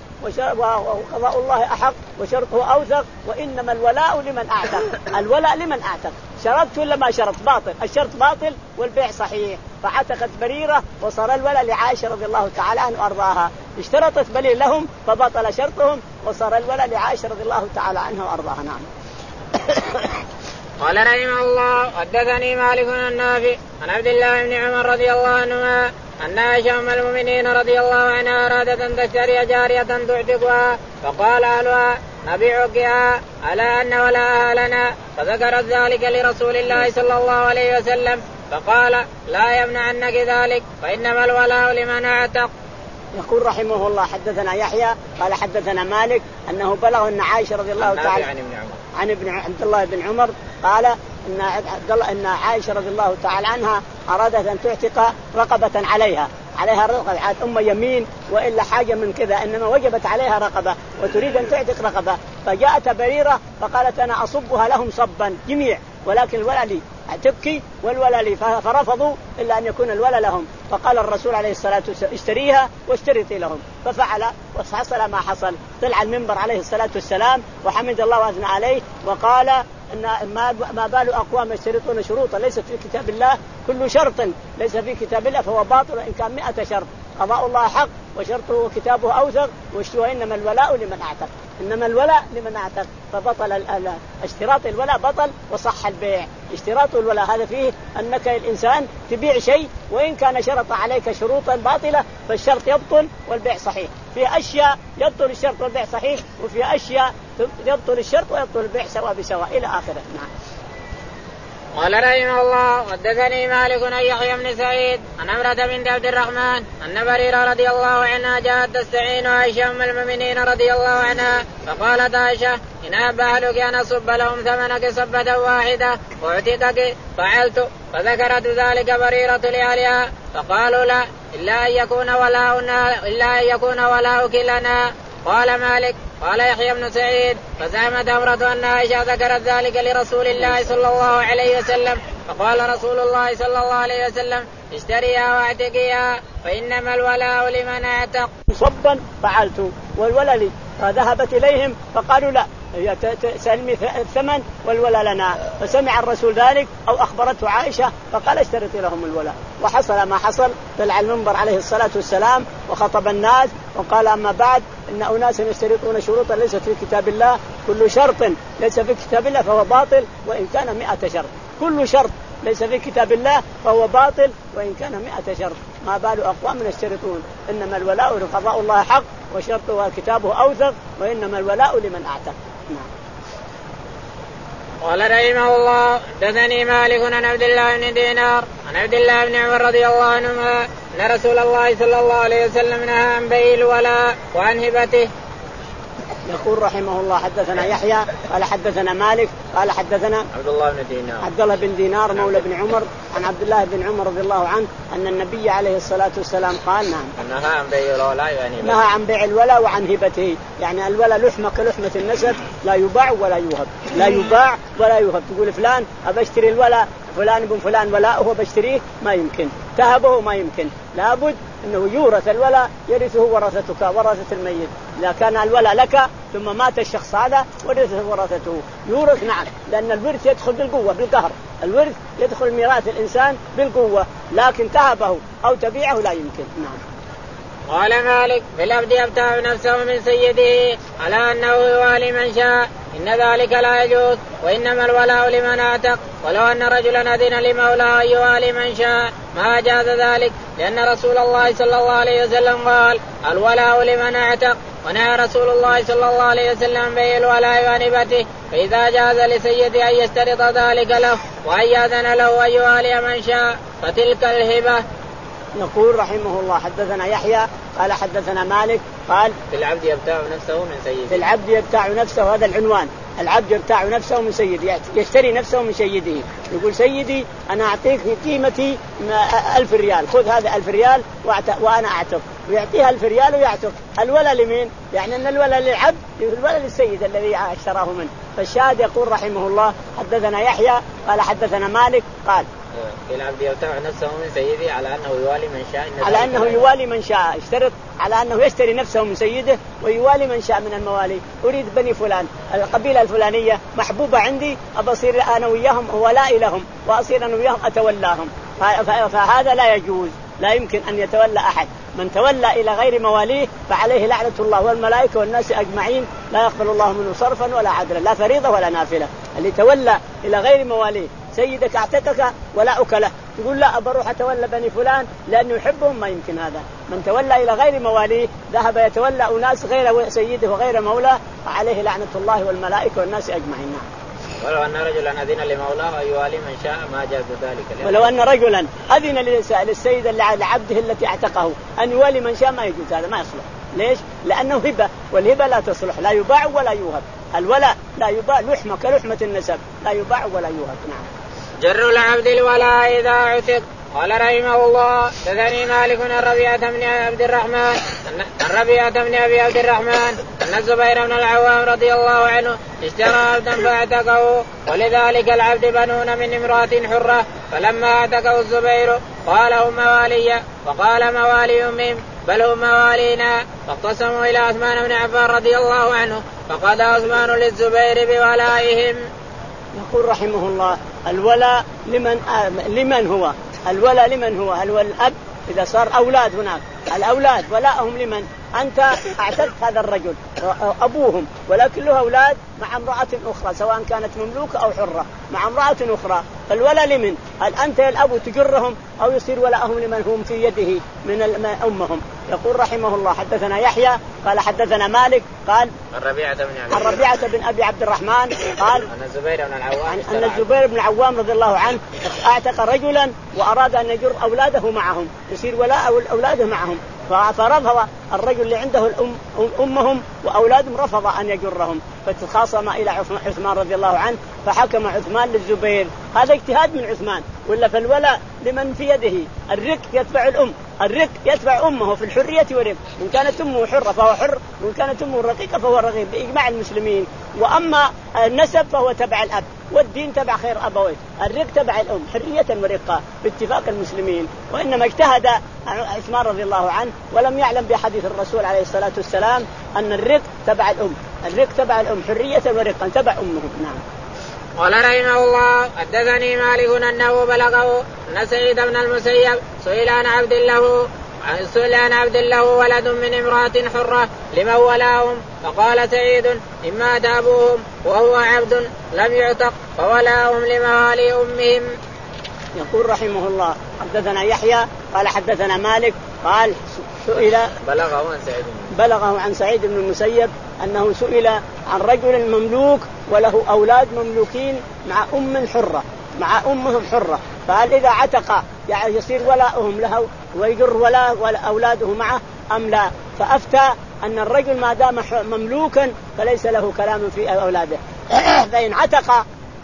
[SPEAKER 2] وقضاء الله أحق وشرطه أوثق وإنما الولاء لمن أعتق. الولاء لمن أعتق شرطت ولا ما شرط باطل الشرط باطل والبيع صحيح. فعتقت بريرة وصار الولاء لعائشة رضي الله تعالى عنها وأرضاها. اشترطت بريرة لهم فبطل شرطهم وصار الولاء لعائشة رضي الله تعالى عنها وأرضاها. نعم.
[SPEAKER 1] قال رحمه الله حدثني مالك النافع عن عبد الله بن عمر رضي الله عنهما أن عائشة أم المؤمنين رضي الله عنها أرادت أن تشتري جارية تعتقها فقال أهلها نبيعكها على أن ولاءها لنا فذكرت ذلك لرسول الله صلى الله عليه وسلم فقال لا يمنعنك ذلك فإنما الولاء لمن اعتق.
[SPEAKER 2] يقول رحمه الله حدثنا يحيى قال حدثنا مالك أنه بلغ أن عائشة رضي الله تعالى عن ابن عبد الله بن عمر قال إن عبد الله إن عائشة رضي الله تعالى عنها أرادت أن تعتق رقبة عليها عليها رقبة أم يمين وإلا حاجة من كذا، إنما وجبت عليها رقبة وتريد أن تعتق رقبة، فجاءت بريرة فقالت أنا أصبها لهم صبا جميع ولكن الولا لي، تبكي والولا لي، فرفضوا إلا أن يكون الولا لهم، فقال الرسول عليه الصلاة والسلام اشتريها واشترطي لهم، ففعل وحصل ما حصل. طلع المنبر عليه الصلاة والسلام وحمد الله وأثنى عليه وقال إن ما بال أقوام يشترطون شروطا ليست في كتاب الله، كل شرط ليس في كتاب الله فهو باطل إن كان مئة شرط، قضاء الله حق وشرطه وكتابه أوثق، وإنما الولاء لمن أعتق، إنما الولاء لمن أعتق، فبطل اشتراط الولاء بطل وصح البيع. اشتراط الولاء هذا فيه أنك الإنسان تبيع شيء وإن كان شرط عليك شروطا باطلة فالشرط يبطل والبيع صحيح، في أشياء يبطل الشرط والبيع صحيح، وفي أشياء يبطل الشرط ويبطل البيع سواء بسواء إلى آخره. نعم.
[SPEAKER 1] قال رحمه الله حدثني مالك عن يحيى بن سعيد عن عمرة بنت عبد الرحمن أن بريرة رضي الله عنها جاءت تستعين عائشة أم المؤمنين رضي الله عنها، فقالت عائشة إن أبى أهلك أن أصب لهم ثمنك صبة واحدة وأعتقك، فعلت، فذكرت ذلك بريرة لأهلها فقالوا لا إلا أن يكون ولاؤنا إلا أن يكون ولاؤك لنا. قال مالك قال يحيى بن سعيد فزعمت عمرة أن عائشة ذكرت ذلك لرسول الله صلى الله عليه وسلم، فقال رسول الله صلى الله عليه وسلم اشتريها واعتقيها فإنما الولاء لمن اعتق.
[SPEAKER 2] صبا فعلت والولا لي، فذهبت إليهم فقالوا لا سلمي الثمن والولا لنا، فسمع الرسول ذلك أو أخبرته عائشة فقال اشترطي لهم الولا، وحصل ما حصل. طلع المنبر عليه الصلاة والسلام وخطب الناس وقال أما بعد إن أناس يشترطون شروطا ليست في كتاب الله، كل شرط ليس في كتاب الله فهو باطل وإن كان مئة شرط، كل شرط ليس في كتاب الله فهو باطل وإن كان مئة شرط. ما بال أقوام يشترطون، إنما الولاء لقضاء الله حق وشرطه وكتابه أوثق، وإنما الولاء لمن أعتق.
[SPEAKER 1] قال رحمه الله حدثني مالك عن عبد الله بن دينار عن عبد الله بن عمر رضي الله عنهما أن رسول الله صلى الله عليه وسلم نهى عن بيع الولاء وعن هبته.
[SPEAKER 2] يقول رحمه الله حدثنا يحيى قال حدثنا مالك قال حدثنا
[SPEAKER 1] عبد الله بن دينار
[SPEAKER 2] عبد الله بن دينار مولى بن عمر عن عبد الله بن عمر رضي الله عنه أن النبي عليه الصلاة والسلام قال نعم
[SPEAKER 1] نهى عن بيع الولاء يعني
[SPEAKER 2] نهى عن بيع الولاء وعن هبته، يعني الولاء لحمة كلحمة النسب لا يباع ولا يوهب، لا يباع ولا يوهب. تقول فلان أبشتري الولاء فلان ابن فلان ولاءه بشتريه ما يمكن، تهبه ما يمكن، لابد أنه يورث الولاء يرثه ورثتك ورثة الميت. إذا كان الولاء لك ثم مات الشخص هذا ورثه ورثته يورث، نعم، لأن الورث يدخل بالقوة بالقهر، الورث يدخل ميراث الإنسان بالقوة، لكن تهبه أو تبيعه لا يمكن. نعم.
[SPEAKER 1] قال مالك في العبد يبتاع نفسه من سيده على أنه يوالي من شاء إن ذلك لا يجوز، وإنما الولاء لمن اعتق، ولو أن رجلا أذن لمولاه أن يوالي من شاء ما جاز ذلك، لأن رسول الله صلى الله عليه وسلم قال الولاء لمن اعتق، ونهى رسول الله صلى الله عليه وسلم بيع الولاء وعن هبته، فإذا جاز لسيده أن يشترط ذلك له وأن يأذن له أن يوالي من شاء فتلك الهبة.
[SPEAKER 2] يقول رحمه الله حدثنا يحيى قال حدثنا مالك قال
[SPEAKER 1] في العبد يبتاع نفسه من سيده،
[SPEAKER 2] في العبد يبتاع نفسه، هذا العنوان، العبد يبتاع نفسه من سيده، يشتري نفسه من سيده، يقول سيدي أنا أعطيك قيمتي ألف ريال، خذ هذا ألف ريال وأنا أعتق، ويعطيها ألف ريال ويعتق. الولا لمين؟ يعني أن الولا للعبد الولا للسيد الذي اشتراه منه. فالشاهد يقول رحمه الله حدثنا يحيى قال حدثنا مالك قال
[SPEAKER 1] العبد يبتاع نفسه من سيده على أنه يوالي من شاء،
[SPEAKER 2] على أنه يوالي من شاء، اشترط على أنه يشتري نفسه من سيده ويوالي من شاء من الموالي. أريد بني فلان القبيلة الفلانية محبوبة عندي، أبصير أنا وياهم ولائي لهم وأصير أنا وياهم أتولاهم، فهذا لا يجوز، لا يمكن أن يتولى أحد. من تولى إلى غير مواليه فعليه لعنة الله والملائكة والناس أجمعين، لا يقبل الله منه صرفا ولا عدلا، لا فريضة ولا نافلة. اللي تولى إلى غير مواليه سيدك اعتقك ولاؤك له، تقول لا أبروح أتولى بني فلان لأنه يحبهم، ما يمكن هذا. من تولى إلى غير مواليه ذهب يتولى أناس غير سيده وغير مولاه، فعليه لعنة الله والملائكة والناس أجمعين.
[SPEAKER 1] ولو أن رجلا أذن لمولاه أن يوالي من شاء ما جاز ذلك.
[SPEAKER 2] ولو أن رجلا أذن للسيد لعبده التي اعتقه أن يوالي من شاء ما يجوز، هذا ما يصلح. ليش؟ لأنه هبة، والهبة لا تصلح، لا يباع ولا يوهب. الولاء لا يباع، لحمة كلحمة النسب لا يباع ولا يوهب. نعم.
[SPEAKER 1] جر العبد الولاء إذا عتق. قال رحمه الله حدثني مالك عن ربيعة بن عبد الرحمن عن ربيعة بن أبي عبد الرحمن أن الزبير بن العوام رضي الله عنه اشترى عبدا فاعتقه، ولذلك العبد بنون من امرأة حرة، فلما اعتقه الزبير قال هم موالي، وقال موالي أمهم بل هم موالينا، فاقتسموا إلى عثمان بن عفان رضي الله عنه، فقضى عثمان للزبير بولائهم.
[SPEAKER 2] يقول رحمه الله الولاء لمن آه لمن هو الولاء لمن هو الولاء الأب إذا صار أولاد هناك، الأولاد ولاءهم لمن؟ أنت اعتقت هذا الرجل أبوهم، ولكن له أولاد مع امرأة أخرى سواء كانت مملوكة أو حرة مع امرأة أخرى، فالولاء لمن؟ هل أنت الأب تجرهم أو يصير ولاءهم لمن هم في يده من أمهم؟ يقول رحمه الله حدثنا يحيى قال حدثنا مالك قال عن ربيعة بن أبي عبد الرحمن قال
[SPEAKER 1] أن الزبير بن العوام
[SPEAKER 2] أن الزبير بن العوام رضي الله عنه اعتق رجلا وأراد أن يجر أولاده معهم، يصير ولاء أولاده معهم، فرفض الرجل اللي عنده الأم أمهم وأولادهم رفض أن يجرهم، فتخاصم إلى عثمان رضي الله عنه، فحكم عثمان للزبير. هذا اجتهاد من عثمان، ولا في الولاء لمن في يده؟ الرق يتبع الأم، الرق يتبع أمه في الحرية والرق، من كانت أمه حرة فهو حر، من كانت أمه رقيقة فهو رقيق بإجماع المسلمين. وأما النسب فهو تبع الأب، والدين تبع خير أبويه، الرق تبع الأم حرية ورقة باتفاق المسلمين. وإنما اجتهد عثمان رضي الله عنه ولم يعلم بحديث الرسول عليه الصلاة والسلام أن الرق تبع الأم، الرق تبع الأم حرية ورقة تبع أمه. نعم.
[SPEAKER 1] قال رحمه الله حدثني مالك أنه بلغه أن سعيد بن المسيب سئل عن عبد له سئل عن عبد له ولد من امرأة حرة لمن ولاهم، فقال سعيد إما أبوهم وهو عبد لم يعتق فولاهم لموالي أمهم.
[SPEAKER 2] يقول رحمه الله حدثنا يحيى قال حدثنا مالك قال سئل
[SPEAKER 1] بلغه عن سعيد
[SPEAKER 2] بلغه عن سعيد بن المسيب أنه سئل عن رجل مملوك وله أولاد مملوكين مع أم حرة مع أمهم حرة، فهل إذا عتق يعني يصير ولاؤهم له ويجر ولا ولا أولاده معه أم لا؟ فأفتى أن الرجل ما دام مملوكا فليس له كلام في أولاده، فإن عتق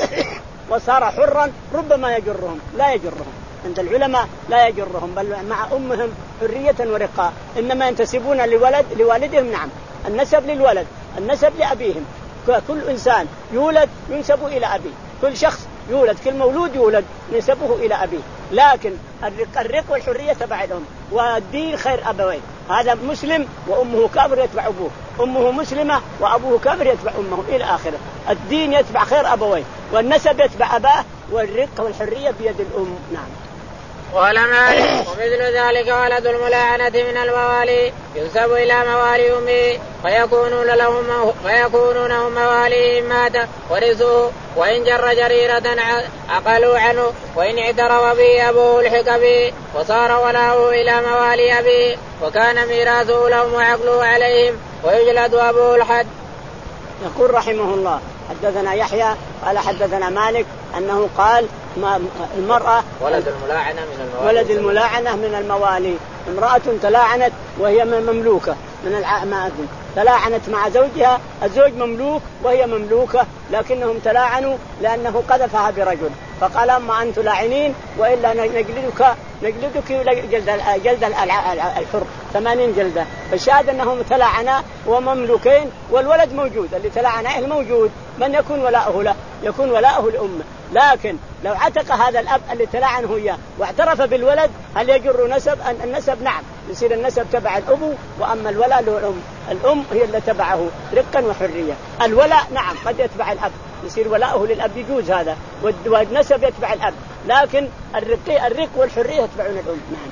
[SPEAKER 2] وصار حرا ربما يجرهم، لا يجرهم عند العلماء لا يجرهم، بل مع أمهم حرية ورقاء، إنما ينتسبون لولد لوالدهم. نعم النسب للولد، النسب لأبيهم، كل إنسان يولد ينسب إلى أبيه، كل شخص يولد كل مولود يولد نسبه إلى أبيه، لكن الرق, الرق والحرية تبع الأم، والدين خير أبوين، هذا مسلم وأمه كافر يتبع أبوه، أمه مسلمة وأبوه كافر يتبع أمه إلى آخره. الدين يتبع خير أبوين، والنسب يتبع أباه، والرق والحرية بيد الأم. نعم.
[SPEAKER 1] قال مالك ومثل ذلك ولد الملاعنة من الموالي ينسب إلى موالي أمه فيكونون لهم فيكونون هم موالي إن مات ورثوه، وإن جر جريرة عقلوا عنه، وإن اعترف به أبوه الحق به وصار ولاؤه إلى موالي أبيه وكان ميراثه لهم وعقله عليهم ويجلد أبوه الحد.
[SPEAKER 2] يقول رحمه الله حدثنا يحيى قال حدثنا مالك أنه قال المرأة
[SPEAKER 1] ولد الملاعنة من الموالي
[SPEAKER 2] ولد الملاعنة من الموالي، امرأة تلاعنت وهي مملوكة من العائلة، تلاعنت مع زوجها، الزوج مملوك وهي مملوكة، لكنهم تلاعنوا لأنه قذفها برجل، فقال أما أن تلاعنين وإلا نجلدك نجلدك جلد جلد الحر ثمانين جلدة. فالشاهد أنهم تلاعنا ومملوكين والولد موجود، اللي تلاعناه موجود، من يكون ولاؤه له؟ يكون ولاؤه لأمه. لكن لو عتق هذا الأب اللي تلاعنه إياه واعترف بالولد هل يجر نسب؟ النسب نعم يصير النسب تبع الأب، وأما الولاء له الأم، الأم هي اللي تبعه رقا وحرية. الولاء نعم قد يتبع الأب، يصير ولاؤه للأب يجوز هذا، والنسب يتبع الأب، لكن الرق الرق والحرية يتبعون الأم. نعم.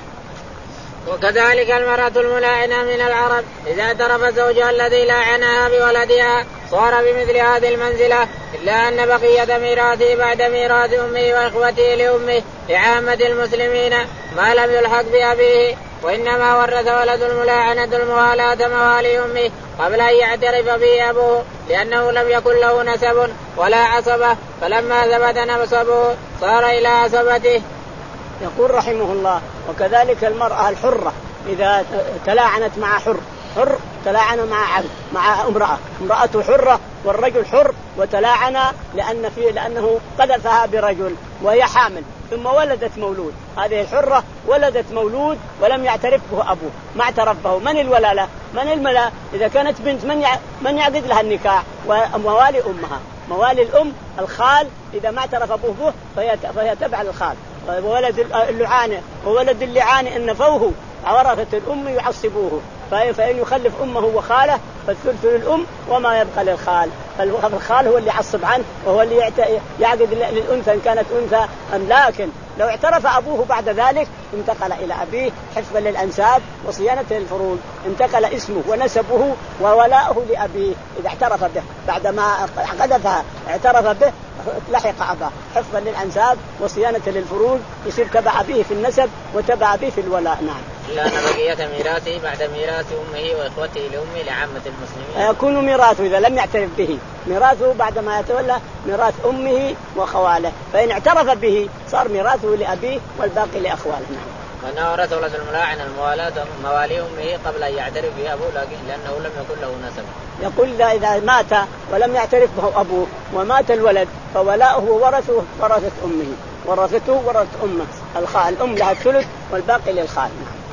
[SPEAKER 1] وكذلك المرأة الملاعنة من العرب إذا اعترف زوجها الذي لاعنها بولدها صار بمثل هذه المنزلة، إلا أن بقية ميراثه بعد ميراث أمه وإخوته لأمه لعامة المسلمين ما لم يلحق بأبيه، وإنما ورث ولد الملاعنة الموالاة موالي أمه قبل أن يعترف به أبوه، لأنه لم يكن له نسب ولا عصبة، فلما ثبت نصبه صار إلى عصبته.
[SPEAKER 2] يقول رحمه الله: وكذلك المرأة الحرة إذا تلاعنت مع حر، حر تلاعن مع عبد مع امرأة، امرأة حرة والرجل حر وتلاعنا لأن فيه لأنه قذفها برجل وهي حامل ثم ولدت مولود، هذه الحرة ولدت مولود ولم يعترف به أبوه، ما اعترف به، من الولا له؟ من الملا؟ إذا كانت بنت من من يعقد لها النكاح؟ وموالي أمها، موالي الأم الخال إذا ما اعترف أبوه به فهي فهي تبع الخال. وولد اللعانة وولد اللعان إن نفوه ورثة الأم يعصبوه، فإن يخلف أمه وخاله فالثلث للأم وما يبقى للخال، فالخال هو اللي يعصب عنه وهو اللي يعقد للأنثى إن كانت أنثى. لكن لو اعترف أبوه بعد ذلك انتقل إلى أبيه حفظا للأنساب وصيانة للفروج، انتقل اسمه ونسبه وولاؤه لأبيه إذا اعترف به، بعدما قذفها اعترف به لحق أباه حفظا للأنساب وصيانة للفروج، يصير تبع أبيه في النسب وتبع أبيه في الولاء. نعم.
[SPEAKER 1] إلا أن بقية ميراثه بعد ميراث أمه وإخوته لأمه لعامة المسلمين
[SPEAKER 2] يكون ميراثه إذا لم يعترف به، ميراثه بعد ما يتولى ميراث أمه وخواله، فإن اعترف به صار ميراثه لأبيه والباقي لأخواله. نعم.
[SPEAKER 1] وأنه ورث ولد الملاعن الموالاة موالي أمه قبل أن يعترف به أبوه لأنه لم يكن له نسب.
[SPEAKER 2] يقول إذا مات ولم يعترف به أبوه ومات الولد فولاؤه ورثه ورثة أمه، ورثته ورث أمه، الخال الأم لها الثلث والباقي للخال.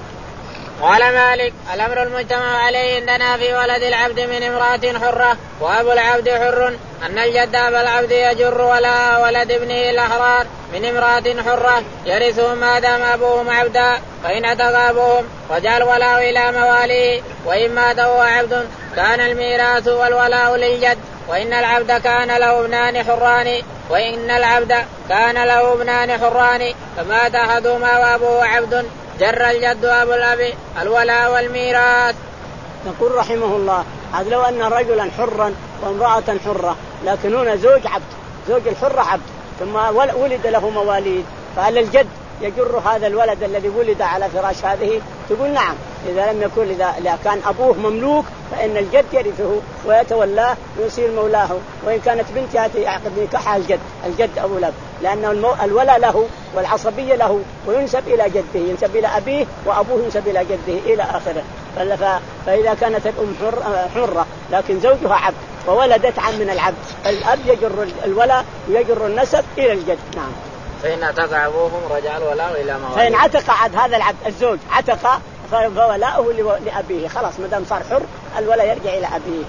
[SPEAKER 1] قال مالك: الأمر المجتمع عليه عندنا في ولد العبد من امرأة حرة وأبو العبد حر أن الجد أبا العبد يجر ولا ولد ابنه الأحرار من امرأة حرة يرثه ما دام أبوهم عبدا، فإن أتق أبوهم وجعل ولاء إلى مواليه، وإن مات هو عبد كان الميراث والولاء للجد، وإن العبد كان له ابنان حران وإن العبد كان له ابنان حران فمات أحدهما وأبوه عبد جر الجد أبو الأب الولاء والميراث.
[SPEAKER 2] يقول رحمه الله: هذا لو أن رجلا حرا وامرأة حرة، لكن هنا زوج عبد، زوج الحرة عبد ثم ولد له مواليد، فهل الجد يجر هذا الولد الذي ولد على فراش هذه؟ تقول نعم، إذا لم يكن إذا كان أبوه مملوك فإن الجد يرثه ويتولاه ويصير مولاه، وإن كانت بنتها يعقد نكاحها الجد، الجد أبو الأب، لأن الولاء له والعصبية له وينسب إلى جده، ينسب إلى أبيه وأبوه ينسب إلى جده إلى آخره. فإذا كانت الأم حرة لكن زوجها عبد وولدت عن من العبد، الأب يجر الولاء ويجر النسب إلى الجد. نعم.
[SPEAKER 1] فإن عتق أبوهم رجع الولاء إلى مواليه.
[SPEAKER 2] فإن عتق عد هذا العبد الزوج عتق فولاؤه لأبيه، خلاص ما دام صار حر الولاء يرجع إلى أبيه.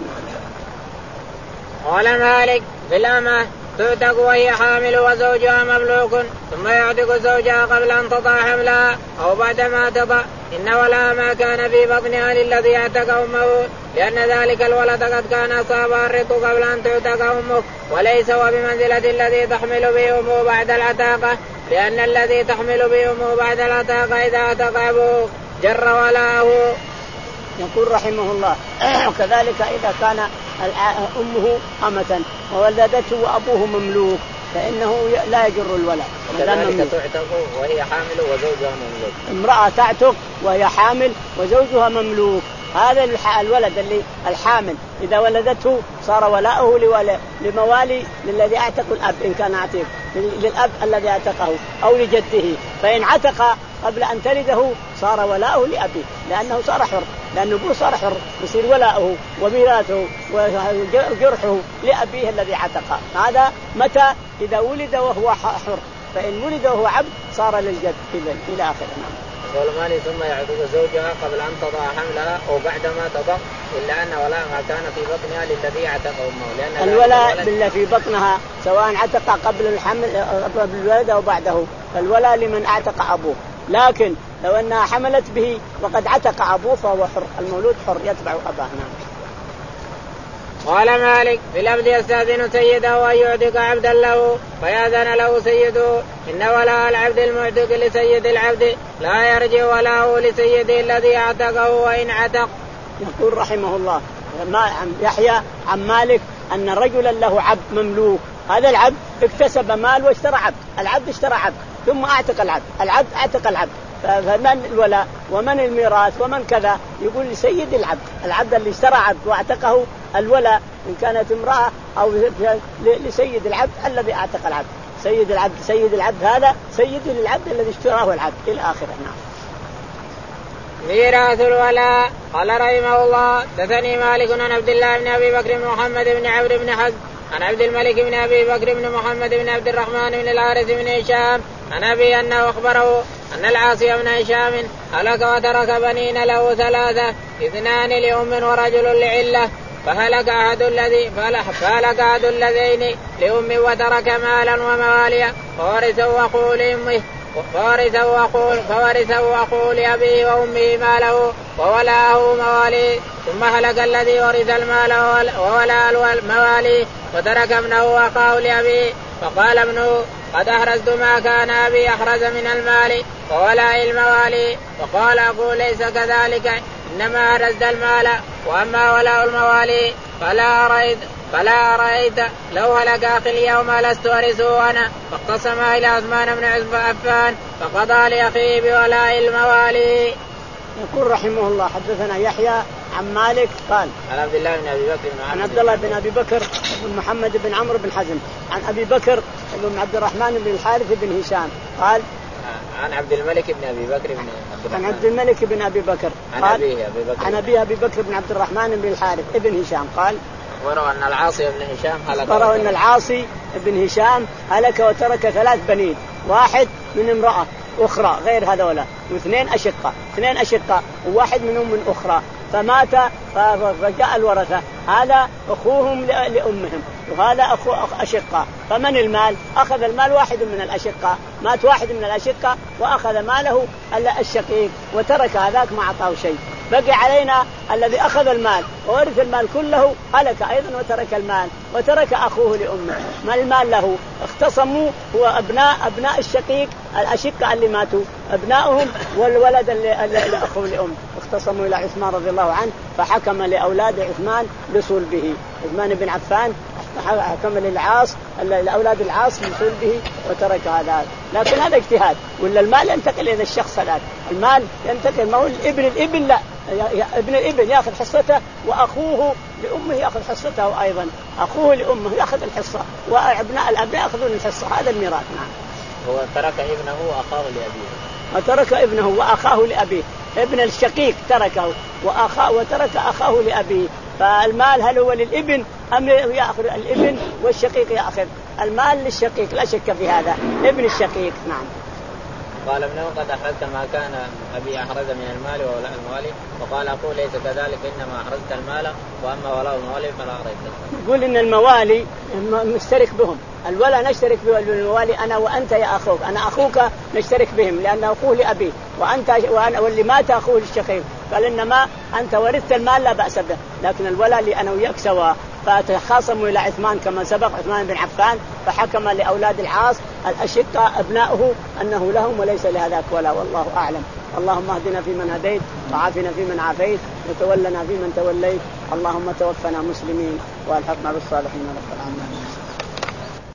[SPEAKER 1] قال مالك: بالأمة تعتق وهي حامل وزوجها مملوك ثم يعتق زوجها قبل أن تضع حملها أو بعدما تضع، إن ولا ما كان في بطنها للذي اعتق أمه، لأن ذلك الولد قد كان أصابها الرق قبل أن تعتق أمه، وليس هو بمنزلة الذي تحمل به أمه بعد العتاقة، لأن الذي تحمل به أمه بعد العتاقة إذا اعتق أبوه جر ولاءه.
[SPEAKER 2] يقول رحمه الله: وكذلك إذا كان أمه أمة وولدته وأبوه مملوك فإنه لا يجر الولاء.
[SPEAKER 1] وكذلك تعتق وهي حامل وزوجها مملوك.
[SPEAKER 2] امرأة تعتق وهي حامل وزوجها مملوك، هذا الولد اللي الحامل إذا ولدته صار ولاؤه لموالي للذي اعتق الأب إن كان عتيق، للأب الذي اعتقه أو لجده، فإن عتق قبل أن تلده صار ولاؤه لأبيه لأنه صار حر، لأنه أبوه صار حر يصير ولاؤه وميراثه وجرحه لأبيه الذي عتقه. هذا متى؟ إذا ولد وهو حر، فإن ولد وهو عبد صار للجد إذن إلى آخره.
[SPEAKER 1] قال مالك: ثم يعتق زوجها قبل أن تضع حملها أو بعدما تضع، إلا أن ولاء ما كان في بطنها للذي اعتق أمه، لأن
[SPEAKER 2] الولاء بالله في بطنها سواء عتق قبل الحمل قبل الولادة أو بعده، فالولاء لمن اعتق أبوه، لكن لو أنها حملت به وقد عتق أبوه فهو حر، المولود حر يتبع أباه.
[SPEAKER 1] قال مالك: في العبد يستأذن سيده وأن يعتق عبدا له فيأذن له سيده، إن ولاء العبد المعتق لسيد العبد لا يرجع ولاءه لسيده الذي اعتقه وإن عتق.
[SPEAKER 2] يقول رحمه الله يحيى عن مالك أن رجلا له عبد مملوك، هذا العبد اكتسب مال واشترى عبد، العبد اشترى عبد ثم اعتق العبد، العبد اعتق العبد، فمن الولاء ومن الميراث ومن كذا؟ يقول لسيد العبد، العبد اللي اشترى عبد واعتقه الولاء إن كانت امرأة أو لسيد العبد الذي أعتق العبد. سيد العبد سيد العبد هذا سيد للعبد الذي اشتراه العبد إلى آخره. نعم.
[SPEAKER 1] ميراث الولاء. قال رحمه الله دثني مالك عن عبد الله بن أبي بكر بن محمد بن عمرو بن حزم عن عبد الملك بن أبي بكر بن محمد بن عبد الرحمن بن الحارث بن هشام عن أبي أنه أخبره أن العاصي بن هشام هلك وترك بنين له ثلاثة اثنان لأم ورجل لعلة فهلك أحد الذي فهلك أحد اللذين لأم وترك مالا ومواليا فورثه أخوه لأمه فورثه أخوه فورثه أخوه لأبيه وأمه ماله وولاءه مواليه ثم هلك الذي ورث المال وولاء الموالي وترك ابنه وأخاه لأبيه فقال ابنه قد أحرزت ما كان أبي أحرز من المال وولاء الموالي فقال أبوه ليس كذلك إنما أحرزت المال وأما ولاء الموالي فلا أريد فلا أرأيت لو هلك أخي اليوم لست أرثه أنا فاقتسم إلى عثمان بن عفان فقضى لأخيه بولاء الموالي.
[SPEAKER 2] يقول رحمه الله حدثنا يحيى عن مالك قال
[SPEAKER 1] عن عبد الله بن أبي بكر
[SPEAKER 2] عن عبد الله بن أبي بكر بن محمد بن عمرو بن حزم عن أبي بكر بن عبد الرحمن بن الحارث بن هشام قال
[SPEAKER 1] عن عبد الملك بن أبي بكر بن عبد الرحمن
[SPEAKER 2] عن عبد الملك بن أبي بكر
[SPEAKER 1] عن أبيه أبي بكر
[SPEAKER 2] عن أبي أبي بكر بن عبد الرحمن بن الحارث بن هشام قال
[SPEAKER 1] أخبره أن العاصي بن هشام هلك
[SPEAKER 2] أخبره أن العاصي بن هشام هلك وترك ثلاث بنين واحد من امرأة أخرى غير هذولا واثنين أشقة اثنين أشقة وواحد منهم من أخرى فمات فجاء الورثة هذا أخوهم لأمهم وهذا أخو أشقة فمن المال أخذ المال واحد من الأشقة مات واحد من الأشقة وأخذ ماله الشقيق وترك هذاك ما أعطاه شيء بقي علينا الذي أخذ المال وورث المال كله هلك أيضا وترك المال وترك أخوه لأمه ما المال له اختصموا هو أبناء أبناء الشقيق الأشقة اللي ماتوا أبنائهم والولد اللي, اللي أخوه لأم اختصموا إلى عثمان رضي الله عنه فحكم لأولاد عثمان بصلبه عثمان بن عفان حكم للعاص لأولاد العاص بصلبه وترك هذا لكن هذا اجتهاد ولا المال ينتقل إلى الشخص هذا المال ينتقل ما هو ابن الابن لا ابن الابن يأخذ حصته وأخوه لأمه يأخذ حصته أيضا أخوه لأمه يأخذ الحصة وأبناء الأبناء يأخذون الحصة هذا الميراث. نعم.
[SPEAKER 1] هو ترك ابنه وأخاه لأبيه
[SPEAKER 2] وترك ابنه وأخاه لأبيه ابن الشقيق تركه وأخاه وترك أخاه لأبيه فالمال هل هو للابن أم يأخذ الابن والشقيق يأخذ المال للشقيق لا شك في هذا ابن الشقيق. نعم.
[SPEAKER 1] قال ابنه قد أحرزت ما كان أبي أحرز من المال وولاء الموالي وقال أقول ليس كذلك إنما أحرزت المال وأما ولاء الموالي فلا أريد.
[SPEAKER 2] يقول إن الموالي نشترك بهم الولا نشترك بالموالي أنا وأنت يا أخوك أنا أخوك نشترك بهم لأنه أخوه لأبيه وأنت وأنا واللي مات أخوه للشقيق قال إنما أنت ورثت المال لا بأس به لكن الولا لي أنا وياك سوا فتخاصموا إلى عثمان كما سبق عثمان بن عفان فحكم لأولاد العاص الأشقة أبناؤه أنه لهم وليس لهذاك ولا والله أعلم. اللهم اهدنا فيمن هديت وعافنا فيمن عافيت وتولنا فيمن توليت اللهم توفنا مسلمين والحقنا بالصالحين رب العالمين.